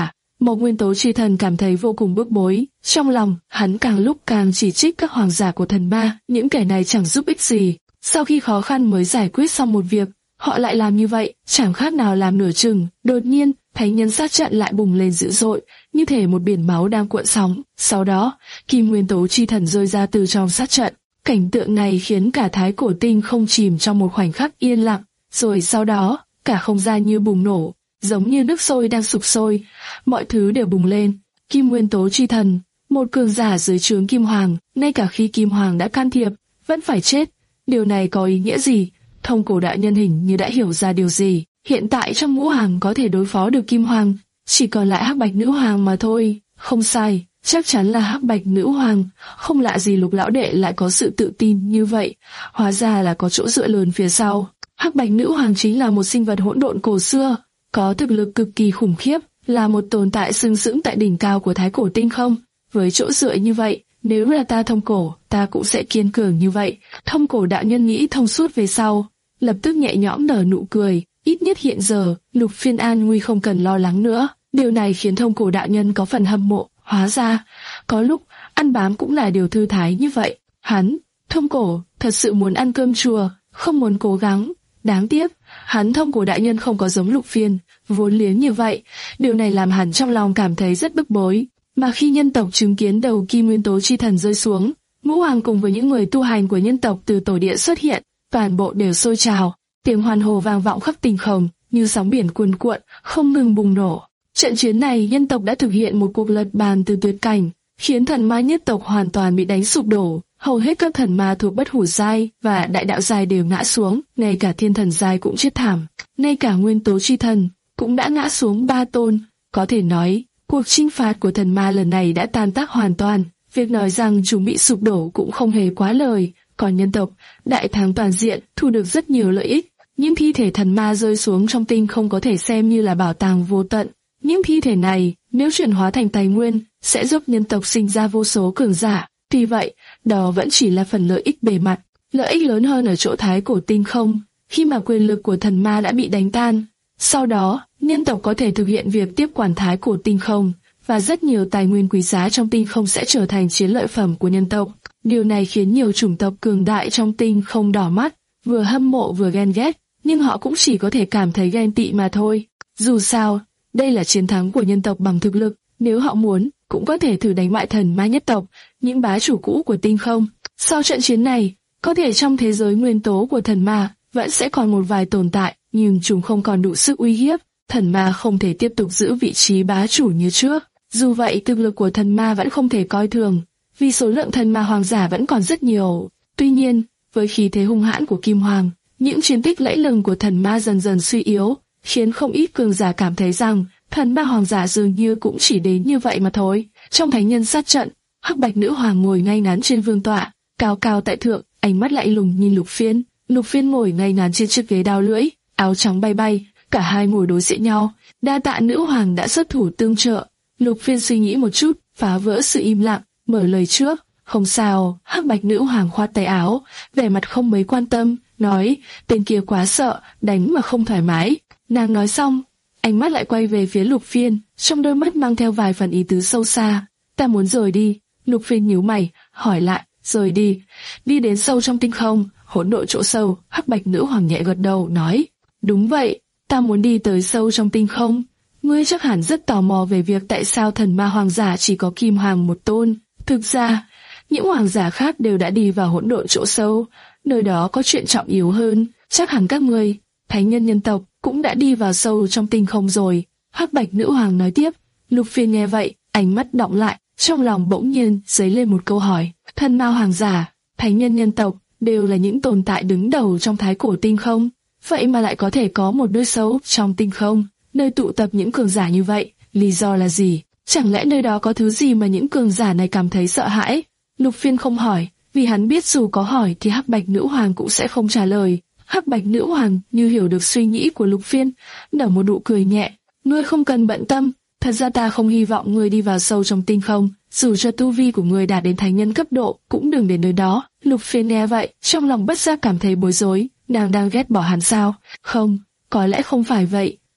Một nguyên tố chi thần cảm thấy vô cùng bức bối, trong lòng, hắn càng lúc càng chỉ trích các hoàng giả của thần ma, những kẻ này chẳng giúp ích gì. Sau khi khó khăn mới giải quyết xong một việc, họ lại làm như vậy, chẳng khác nào làm nửa chừng. Đột nhiên, thánh nhân sát trận lại bùng lên dữ dội, như thể một biển máu đang cuộn sóng. Sau đó, kim nguyên tố chi thần rơi ra từ trong sát trận. Cảnh tượng này khiến cả thái cổ tinh không chìm trong một khoảnh khắc yên lặng, rồi sau đó, cả không gian như bùng nổ, giống như nước sôi đang sục sôi, mọi thứ đều bùng lên. Kim nguyên tố chi thần, một cường giả dưới trướng Kim Hoàng, ngay cả khi Kim Hoàng đã can thiệp, vẫn phải chết. Điều này có ý nghĩa gì? Thông cổ đại nhân hình như đã hiểu ra điều gì. Hiện tại trong ngũ hoàng có thể đối phó được Kim Hoàng, chỉ còn lại Hắc Bạch Nữ Hoàng mà thôi. Không sai, chắc chắn là Hắc Bạch Nữ Hoàng. Không lạ gì Lục lão đệ lại có sự tự tin như vậy, hóa ra là có chỗ dựa lớn phía sau. Hắc Bạch Nữ Hoàng chính là một sinh vật hỗn độn cổ xưa, có thực lực cực kỳ khủng khiếp, là một tồn tại sừng sững tại đỉnh cao của thái cổ tinh không. Với chỗ dựa như vậy, nếu là ta Thông cổ, ta cũng sẽ kiên cường như vậy. Thông cổ đạo nhân nghĩ thông suốt về sau, lập tức nhẹ nhõm nở nụ cười. Ít nhất hiện giờ, Lục Phiên an nguy không cần lo lắng nữa. Điều này khiến Thông cổ đạo nhân có phần hâm mộ. Hóa ra, có lúc ăn bám cũng là điều thư thái như vậy. Hắn, Thông cổ, thật sự muốn ăn cơm chùa, không muốn cố gắng. Đáng tiếc, hắn Thông cổ đại nhân không có giống Lục Phiên, vốn liếng như vậy. Điều này làm hắn trong lòng cảm thấy rất bức bối. Mà khi nhân tộc chứng kiến đầu kim nguyên tố chi thần rơi xuống, ngũ hoàng cùng với những người tu hành của nhân tộc từ tổ địa xuất hiện, toàn bộ đều sôi trào, tiếng hoan hô vang vọng khắp tinh không, như sóng biển cuồn cuộn, không ngừng bùng nổ. Trận chiến này, nhân tộc đã thực hiện một cuộc lật bàn từ tuyệt cảnh, khiến thần ma nhất tộc hoàn toàn bị đánh sụp đổ. Hầu hết các thần ma thuộc bất hủ giai và đại đạo giai đều ngã xuống, ngay cả thiên thần giai cũng chết thảm, ngay cả nguyên tố chi thần cũng đã ngã xuống ba tôn. Có thể nói, cuộc chinh phạt của thần ma lần này đã tan tác hoàn toàn. Việc nói rằng chúng bị sụp đổ cũng không hề quá lời. Còn nhân tộc, đại thắng toàn diện, thu được rất nhiều lợi ích. Những thi thể thần ma rơi xuống trong tinh không có thể xem như là bảo tàng vô tận. Những thi thể này, nếu chuyển hóa thành tài nguyên, sẽ giúp nhân tộc sinh ra vô số cường giả. Tuy vậy, đó vẫn chỉ là phần lợi ích bề mặt. Lợi ích lớn hơn ở chỗ thái cổ tinh không, khi mà quyền lực của thần ma đã bị đánh tan. Sau đó, nhân tộc có thể thực hiện việc tiếp quản thái cổ tinh không, và rất nhiều tài nguyên quý giá trong tinh không sẽ trở thành chiến lợi phẩm của nhân tộc. Điều này khiến nhiều chủng tộc cường đại trong tinh không đỏ mắt, vừa hâm mộ vừa ghen ghét, nhưng họ cũng chỉ có thể cảm thấy ghen tị mà thôi. Dù sao, đây là chiến thắng của nhân tộc bằng thực lực, nếu họ muốn, cũng có thể thử đánh bại thần ma nhất tộc, những bá chủ cũ của tinh không. Sau trận chiến này, có thể trong thế giới nguyên tố của thần ma, vẫn sẽ còn một vài tồn tại, nhưng chúng không còn đủ sức uy hiếp. Thần ma không thể tiếp tục giữ vị trí bá chủ như trước. Dù vậy, thực lực của thần ma vẫn không thể coi thường, vì số lượng thần ma hoàng giả vẫn còn rất nhiều. Tuy nhiên, với khí thế hung hãn của Kim Hoàng, những chiến tích lẫy lừng của thần ma dần dần suy yếu, khiến không ít cường giả cảm thấy rằng thần ma hoàng giả dường như cũng chỉ đến như vậy mà thôi. Trong thánh nhân sát trận, Hắc Bạch Nữ Hoàng ngồi ngay ngắn trên vương tọa, cao cao tại thượng, ánh mắt lạnh lùng nhìn Lục Phiên. Lục Phiên ngồi ngay ngắn trên chiếc ghế đao lưỡi, áo trắng bay bay, cả hai ngồi đối diện nhau. Đa tạ Nữ Hoàng đã xuất thủ tương trợ. Lục Phiên suy nghĩ một chút, phá vỡ sự im lặng, mở lời trước. Không sao. Hắc Bạch Nữ Hoàng khoát tay áo, vẻ mặt không mấy quan tâm, nói, tên kia quá sợ, đánh mà không thoải mái. Nàng nói xong, ánh mắt lại quay về phía Lục Phiên, trong đôi mắt mang theo vài phần ý tứ sâu xa. Ta muốn rời đi. Lục Phiên nhíu mày, hỏi lại, rời đi? Đi đến sâu trong tinh không, hỗn độn chỗ sâu. Hắc Bạch Nữ Hoàng nhẹ gật đầu, nói, đúng vậy, ta muốn đi tới sâu trong tinh không. Ngươi chắc hẳn rất tò mò về việc tại sao thần ma hoàng giả chỉ có Kim Hoàng một tôn. Thực ra, những hoàng giả khác đều đã đi vào hỗn độn chỗ sâu, nơi đó có chuyện trọng yếu hơn. Chắc hẳn các ngươi, thánh nhân nhân tộc, cũng đã đi vào sâu trong tinh không rồi. Hắc Bạch Nữ Hoàng nói tiếp. Lục Phiên nghe vậy, ánh mắt đọng lại, trong lòng bỗng nhiên dấy lên một câu hỏi. Thần ma hoàng giả, thánh nhân nhân tộc đều là những tồn tại đứng đầu trong thái cổ tinh không, vậy mà lại có thể có một nơi sâu trong tinh không, nơi tụ tập những cường giả như vậy, lý do là gì? Chẳng lẽ nơi đó có thứ gì mà những cường giả này cảm thấy sợ hãi? Lục Phiên không hỏi, vì hắn biết dù có hỏi thì Hắc Bạch Nữ Hoàng cũng sẽ không trả lời. Hắc Bạch Nữ Hoàng như hiểu được suy nghĩ của Lục Phiên, nở một nụ cười nhẹ. Ngươi không cần bận tâm, thật ra ta không hy vọng ngươi đi vào sâu trong tinh không, dù cho tu vi của ngươi đạt đến thánh nhân cấp độ, cũng đừng đến nơi đó. Lục Phiên nghe vậy, trong lòng bất giác cảm thấy bối rối. Nàng đang ghét bỏ hắn sao? Không, có lẽ không phải vậy.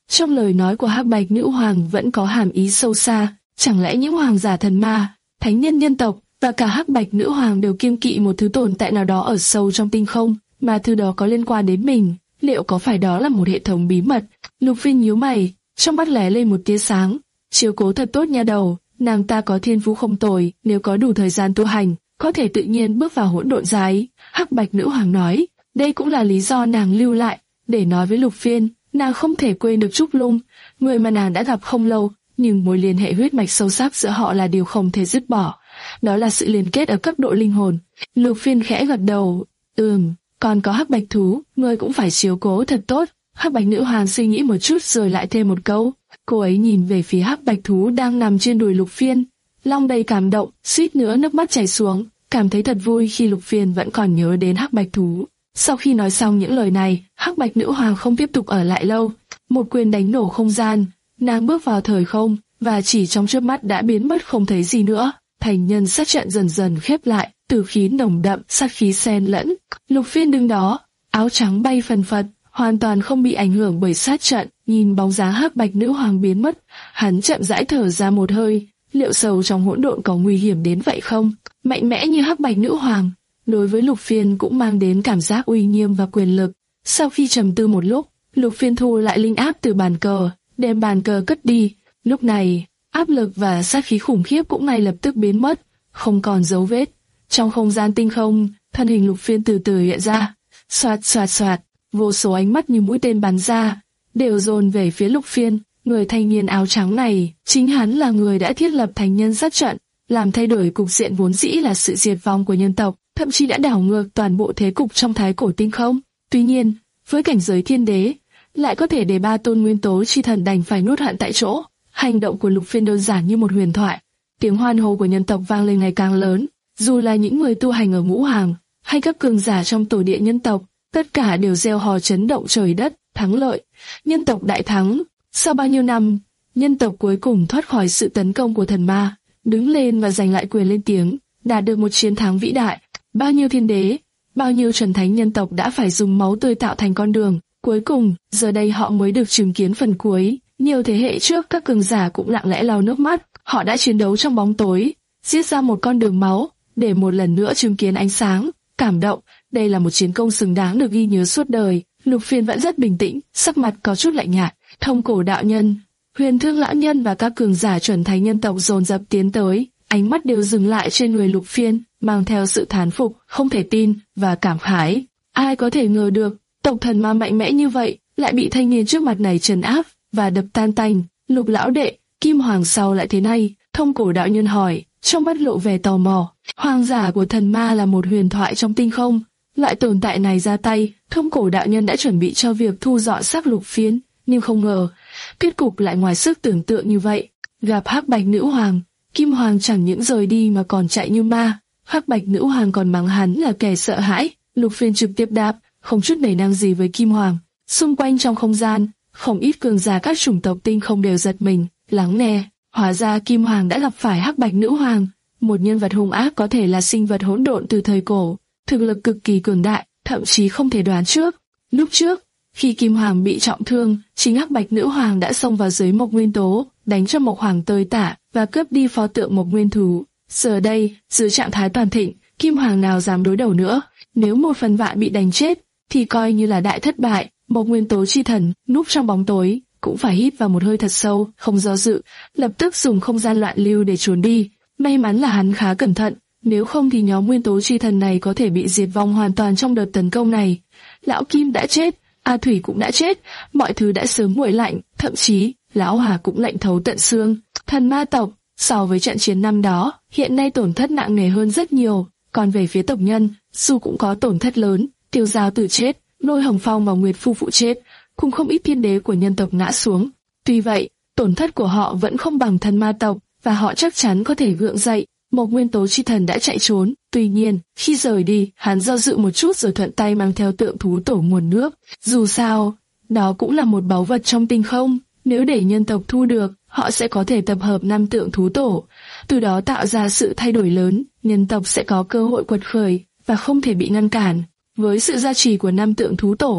Trong lời nói của Hắc Bạch Nữ Hoàng vẫn có hàm ý sâu xa. Chẳng lẽ những hoàng giả thần ma, thánh nhân nhân tộc và cả Hắc Bạch Nữ Hoàng đều kiêng kỵ một thứ tồn tại nào đó ở sâu trong tinh không, mà thứ đó có liên quan đến mình? Liệu có phải đó là một hệ thống bí mật? Lục Phiên nhíu mày, trong mắt lóe lên một tia sáng. Chiếu cố thật tốt nha đầu, nàng ta có thiên phú không tồi, nếu có đủ thời gian tu hành, có thể tự nhiên bước vào hỗn độn giới. Hắc Bạch Nữ Hoàng nói, đây cũng là lý do nàng lưu lại, để nói với Lục Phiên, nàng không thể quên được Trúc Lung, người mà nàng đã gặp không lâu, nhưng mối liên hệ huyết mạch sâu sắc giữa họ là điều không thể dứt bỏ. Đó là sự liên kết ở cấp độ linh hồn. Lục Phiên khẽ gật đầu, ừm, còn có Hắc Bạch thú, ngươi cũng phải chiếu cố thật tốt. Hắc Bạch Nữ Hoàng suy nghĩ một chút rồi lại thêm một câu. Cô ấy nhìn về phía Hắc Bạch thú đang nằm trên đùi Lục Phiên, lòng đầy cảm động, suýt nữa nước mắt chảy xuống, cảm thấy thật vui khi Lục Phiên vẫn còn nhớ đến Hắc Bạch thú. Sau khi nói xong những lời này, Hắc Bạch Nữ Hoàng không tiếp tục ở lại lâu, một quyền đánh nổ không gian, nàng bước vào thời không và chỉ trong chớp mắt đã biến mất không thấy gì nữa. Thành nhân sát trận dần dần khép lại, tử khí nồng đậm, sát khí xen lẫn. Lục Phiên đứng đó, áo trắng bay phần phật, hoàn toàn không bị ảnh hưởng bởi sát trận. Nhìn bóng dáng Hắc Bạch Nữ Hoàng biến mất, hắn chậm rãi thở ra một hơi. Liệu sâu trong hỗn độn có nguy hiểm đến vậy không? Mạnh mẽ như Hắc Bạch Nữ Hoàng, đối với Lục Phiên cũng mang đến cảm giác uy nghiêm và quyền lực. Sau khi trầm tư một lúc, Lục Phiên thu lại linh áp từ bàn cờ, đem bàn cờ cất đi. Lúc này, áp lực và sát khí khủng khiếp cũng ngay lập tức biến mất, không còn dấu vết. Trong không gian tinh không, thân hình Lục Phiên từ từ hiện ra. Xoạt xoạt xoạt, vô số ánh mắt như mũi tên bắn ra, đều dồn về phía Lục Phiên. Người thanh niên áo trắng này, chính hắn là người đã thiết lập thành nhân sát trận, làm thay đổi cục diện vốn dĩ là sự diệt vong của nhân tộc, thậm chí đã đảo ngược toàn bộ thế cục trong thái cổ tinh không. Tuy nhiên, với cảnh giới thiên đế, lại có thể để ba tôn nguyên tố chi thần đành phải nuốt hận tại chỗ. Hành động của Lục Phiên đơn giản như một huyền thoại. Tiếng hoan hô của nhân tộc vang lên ngày càng lớn, dù là những người tu hành ở ngũ hàng hay các cường giả trong tổ địa nhân tộc, tất cả đều reo hò chấn động trời đất. Thắng lợi, nhân tộc đại thắng. Sau bao nhiêu năm, nhân tộc cuối cùng thoát khỏi sự tấn công của thần ma, đứng lên và giành lại quyền lên tiếng, đạt được một chiến thắng vĩ đại. Bao nhiêu thiên đế, bao nhiêu chuẩn thánh nhân tộc đã phải dùng máu tươi tạo thành con đường. Cuối cùng, giờ đây họ mới được chứng kiến phần cuối. Nhiều thế hệ trước các cường giả cũng lặng lẽ lau nước mắt, họ đã chiến đấu trong bóng tối, giết ra một con đường máu, để một lần nữa chứng kiến ánh sáng. Cảm động, đây là một chiến công xứng đáng được ghi nhớ suốt đời. Lục Phiên vẫn rất bình tĩnh, sắc mặt có chút lạnh nhạt. Thông Cổ đạo nhân, Huyền Thương lão nhân và các cường giả chuẩn thánh nhân tộc dồn dập tiến tới, ánh mắt đều dừng lại trên người Lục Phiên, mang theo sự thán phục, không thể tin và cảm khái. Ai có thể ngờ được, tộc thần ma mạnh mẽ như vậy lại bị thanh niên trước mặt này trấn áp và đập tan tành. Lục lão đệ, Kim Hoàng sao lại thế này? Thông Cổ đạo nhân hỏi, trong mắt lộ vẻ tò mò. Hoàng giả của thần ma là một huyền thoại trong tinh không, loại tồn tại này ra tay, Thông Cổ đạo nhân đã chuẩn bị cho việc thu dọn xác Lục Phiên, nhưng không ngờ kết cục lại ngoài sức tưởng tượng như vậy. Gặp Hắc Bạch Nữ Hoàng, Kim Hoàng chẳng những rời đi mà còn chạy như ma. Hắc Bạch Nữ Hoàng còn mắng hắn là kẻ sợ hãi. Lục Phiên trực tiếp đáp, không chút nể nang gì với Kim Hoàng. Xung quanh trong không gian, không ít cường giả các chủng tộc tinh không đều giật mình, lắng nghe. Hóa ra Kim Hoàng đã gặp phải Hắc Bạch Nữ Hoàng, một nhân vật hung ác có thể là sinh vật hỗn độn từ thời cổ, thực lực cực kỳ cường đại, thậm chí không thể đoán trước. Lúc trước, khi Kim Hoàng bị trọng thương, chính Hắc Bạch Nữ Hoàng đã xông vào dưới Mộc Nguyên Tố, đánh cho Mộc Hoàng tơi tả và cướp đi pho tượng Mộc Nguyên Thú. Giờ đây, dưới trạng thái toàn thịnh, Kim Hoàng nào dám đối đầu nữa? Nếu một phần vạn bị đánh chết, thì coi như là đại thất bại. Mộc Nguyên Tố chi thần núp trong bóng tối cũng phải hít vào một hơi thật sâu, không do dự, lập tức dùng không gian loạn lưu để trốn đi. May mắn là hắn khá cẩn thận, nếu không thì nhóm Nguyên Tố chi thần này có thể bị diệt vong hoàn toàn trong đợt tấn công này. Lão Kim đã chết, A Thủy cũng đã chết, mọi thứ đã sớm nguội lạnh, thậm chí Lão Hà cũng lạnh thấu tận xương. Thần ma tộc, so với trận chiến năm đó, hiện nay tổn thất nặng nề hơn rất nhiều. Còn về phía tộc nhân, dù cũng có tổn thất lớn, Tiêu Giao Tử chết, Lôi Hồng Phong và Nguyệt Phu Phụ chết, cùng không ít thiên đế của nhân tộc ngã xuống. Tuy vậy, tổn thất của họ vẫn không bằng thần ma tộc, và họ chắc chắn có thể gượng dậy. Một Nguyên Tố chi thần đã chạy trốn, tuy nhiên, khi rời đi, hắn do dự một chút rồi thuận tay mang theo tượng thú tổ nguồn nước. Dù sao, đó cũng là một báu vật trong tinh không, nếu để nhân tộc thu được, họ sẽ có thể tập hợp năm tượng thú tổ, từ đó tạo ra sự thay đổi lớn, nhân tộc sẽ có cơ hội quật khởi và không thể bị ngăn cản. Với sự gia trì của năm tượng thú tổ,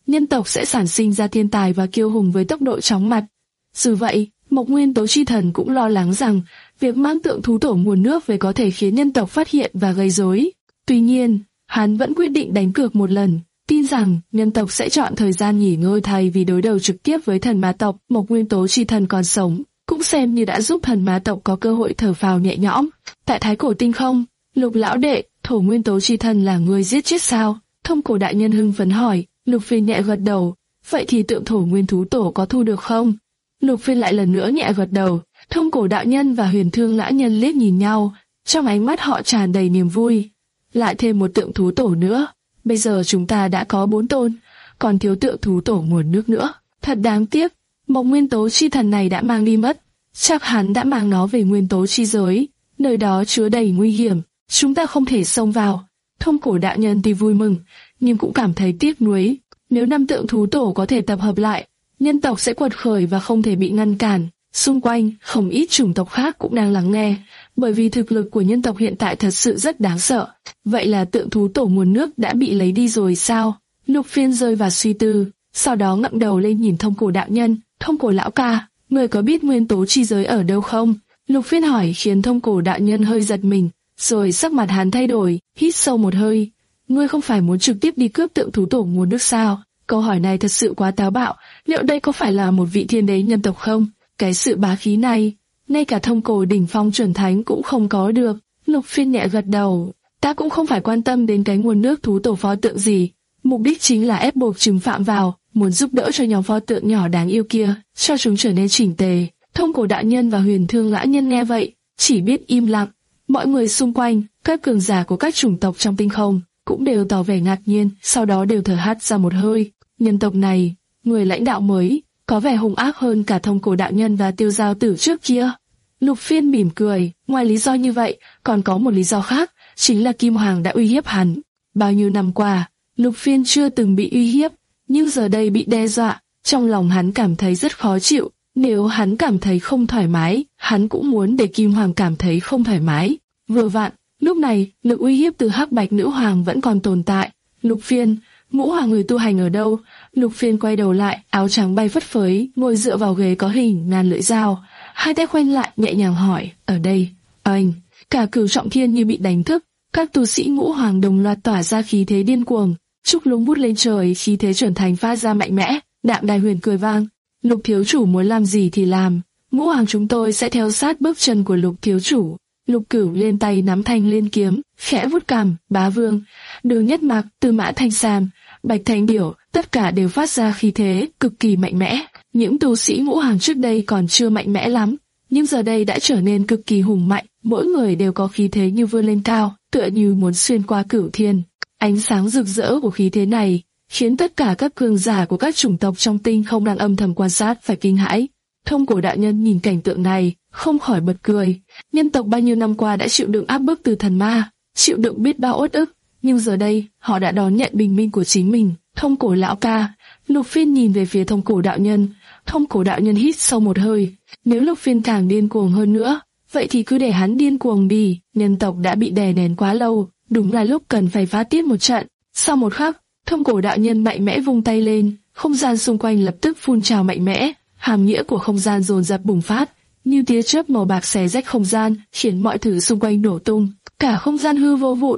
nhân tộc sẽ sản sinh ra thiên tài và kiêu hùng với tốc độ chóng mặt. Dù vậy, Mộc Nguyên Tố Chi Thần cũng lo lắng rằng việc mang tượng thú tổ nguồn nước về có thể khiến nhân tộc phát hiện và gây rối. Tuy nhiên, hắn vẫn quyết định đánh cược một lần, tin rằng nhân tộc sẽ chọn thời gian nghỉ ngơi thay vì đối đầu trực tiếp với thần ma tộc. Mộc Nguyên Tố Chi Thần còn sống, cũng xem như đã giúp thần ma tộc có cơ hội thở phào nhẹ nhõm. Tại Thái Cổ Tinh Không, Lục lão đệ, Thổ Nguyên Tố Chi Thần là người giết chết sao? Thông Cổ đại nhân hưng phấn hỏi. Lục Phiên nhẹ gật đầu. Vậy thì tượng Thổ Nguyên Thú Tổ có thu được không? Lục Phiên lại lần nữa nhẹ gật đầu. Thông Cổ đạo nhân và Huyền Thương lão nhân liếc nhìn nhau, trong ánh mắt họ tràn đầy niềm vui. Lại thêm một tượng thú tổ nữa. Bây giờ chúng ta đã có bốn tôn, còn thiếu tượng thú tổ nguồn nước nữa. Thật đáng tiếc, Mộc Nguyên Tố Chi Thần này đã mang đi mất. Chắc hắn đã mang nó về Nguyên Tố Chi Giới, nơi đó chứa đầy nguy hiểm, chúng ta không thể xông vào. Thông Cổ đạo nhân tuy vui mừng, nhưng cũng cảm thấy tiếc nuối. Nếu năm tượng thú tổ có thể tập hợp lại, nhân tộc sẽ quật khởi và không thể bị ngăn cản. Xung quanh, không ít chủng tộc khác cũng đang lắng nghe, bởi vì thực lực của nhân tộc hiện tại thật sự rất đáng sợ. Vậy là tượng thú tổ nguồn nước đã bị lấy đi rồi sao? Lục Phiên rơi vào suy tư, sau đó ngẩng đầu lên nhìn Thông Cổ đạo nhân. Thông Cổ lão ca, người có biết Nguyên Tố Chi Giới ở đâu không? Lục Phiên hỏi khiến Thông Cổ đạo nhân hơi giật mình, rồi sắc mặt hắn thay đổi, hít sâu một hơi. Ngươi không phải muốn trực tiếp đi cướp tượng thú tổ nguồn nước sao? Câu hỏi này thật sự quá táo bạo, liệu đây có phải là một vị thiên đế nhân tộc không? Cái sự bá khí này, ngay cả Thông Cổ đỉnh phong chuẩn thánh cũng không có được. Lục Phiên nhẹ gật đầu, ta cũng không phải quan tâm đến cái nguồn nước thú tổ pho tượng gì, mục đích chính là ép buộc trừng phạm vào, muốn giúp đỡ cho nhóm pho tượng nhỏ đáng yêu kia, cho chúng trở nên chỉnh tề. Thông Cổ đạo nhân và Huyền Thương lão nhân nghe vậy, chỉ biết im lặng. Mọi người xung quanh, các cường giả của các chủng tộc trong tinh không, cũng đều tỏ vẻ ngạc nhiên, sau đó đều thở hắt ra một hơi. Nhân tộc này, người lãnh đạo mới, có vẻ hung ác hơn cả Thông Cổ đạo nhân và Tiêu Giao Tử trước kia. Lục Phiên mỉm cười, ngoài lý do như vậy, còn có một lý do khác, chính là Kim Hoàng đã uy hiếp hắn. Bao nhiêu năm qua, Lục Phiên chưa từng bị uy hiếp, nhưng giờ đây bị đe dọa, trong lòng hắn cảm thấy rất khó chịu. Nếu hắn cảm thấy không thoải mái, hắn cũng muốn để Kim Hoàng cảm thấy không thoải mái. Vừa vặn, lúc này, lực uy hiếp từ Hắc Bạch Nữ Hoàng vẫn còn tồn tại. Lục Phiên, Ngũ Hoàng người tu hành ở đâu? Lục Phiên quay đầu lại, áo trắng bay phất phới, ngồi dựa vào ghế có hình ngàn lưỡi dao, hai tay khoanh lại nhẹ nhàng hỏi, ở đây. Anh, cả Cửu Trọng Thiên như bị đánh thức, các tu sĩ Ngũ Hoàng đồng loạt tỏa ra khí thế điên cuồng, trúc lung vút lên trời, khí thế trưởng thành phát ra mạnh mẽ. Đạm Đài Huyền cười vang, Lục thiếu chủ muốn làm gì thì làm, Ngũ Hoàng chúng tôi sẽ theo sát bước chân của Lục thiếu chủ. Lục Cửu lên tay nắm thanh liên kiếm, khẽ vuốt cằm. Bá Vương, Đường Nhất Mạc, Tư Mã Thanh Sam, Bạch Thanh Điểu, tất cả đều phát ra khí thế cực kỳ mạnh mẽ. Những tu sĩ Ngũ Hoàng trước đây còn chưa mạnh mẽ lắm, nhưng giờ đây đã trở nên cực kỳ hùng mạnh. Mỗi người đều có khí thế như vươn lên cao, tựa như muốn xuyên qua cửu thiên. Ánh sáng rực rỡ của khí thế này khiến tất cả các cường giả của các chủng tộc trong tinh không đang âm thầm quan sát phải kinh hãi. Thông Cổ đạo nhân nhìn cảnh tượng này, không khỏi bật cười. Nhân tộc bao nhiêu năm qua đã chịu đựng áp bức từ thần ma, chịu đựng biết bao uất ức, nhưng giờ đây họ đã đón nhận bình minh của chính mình. Thông Cổ lão ca, Lục Phiên nhìn về phía Thông Cổ đạo nhân. Thông Cổ đạo nhân hít sâu một hơi. Nếu Lục Phiên càng điên cuồng hơn nữa, vậy thì cứ để hắn điên cuồng đi. Nhân tộc đã bị đè nén quá lâu, đúng là lúc cần phải phá tiết một trận. Sau một khắc, Thông Cổ đạo nhân mạnh mẽ vung tay lên, không gian xung quanh lập tức phun trào mạnh mẽ, hàm nghĩa của không gian dồn dập bùng phát, như tia chớp màu bạc xé rách không gian, khiến mọi thứ xung quanh nổ tung, cả không gian hư vô vụn.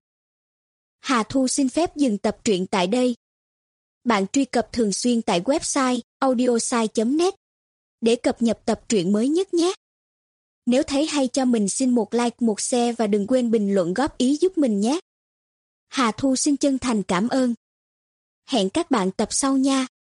Hà Thu xin phép dừng tập truyện tại đây. Bạn truy cập thường xuyên tại website audiosai chấm net để cập nhật tập truyện mới nhất nhé. Nếu thấy hay cho mình xin một like, một share và đừng quên bình luận góp ý giúp mình nhé. Hà Thu xin chân thành cảm ơn. Hẹn các bạn tập sau nha.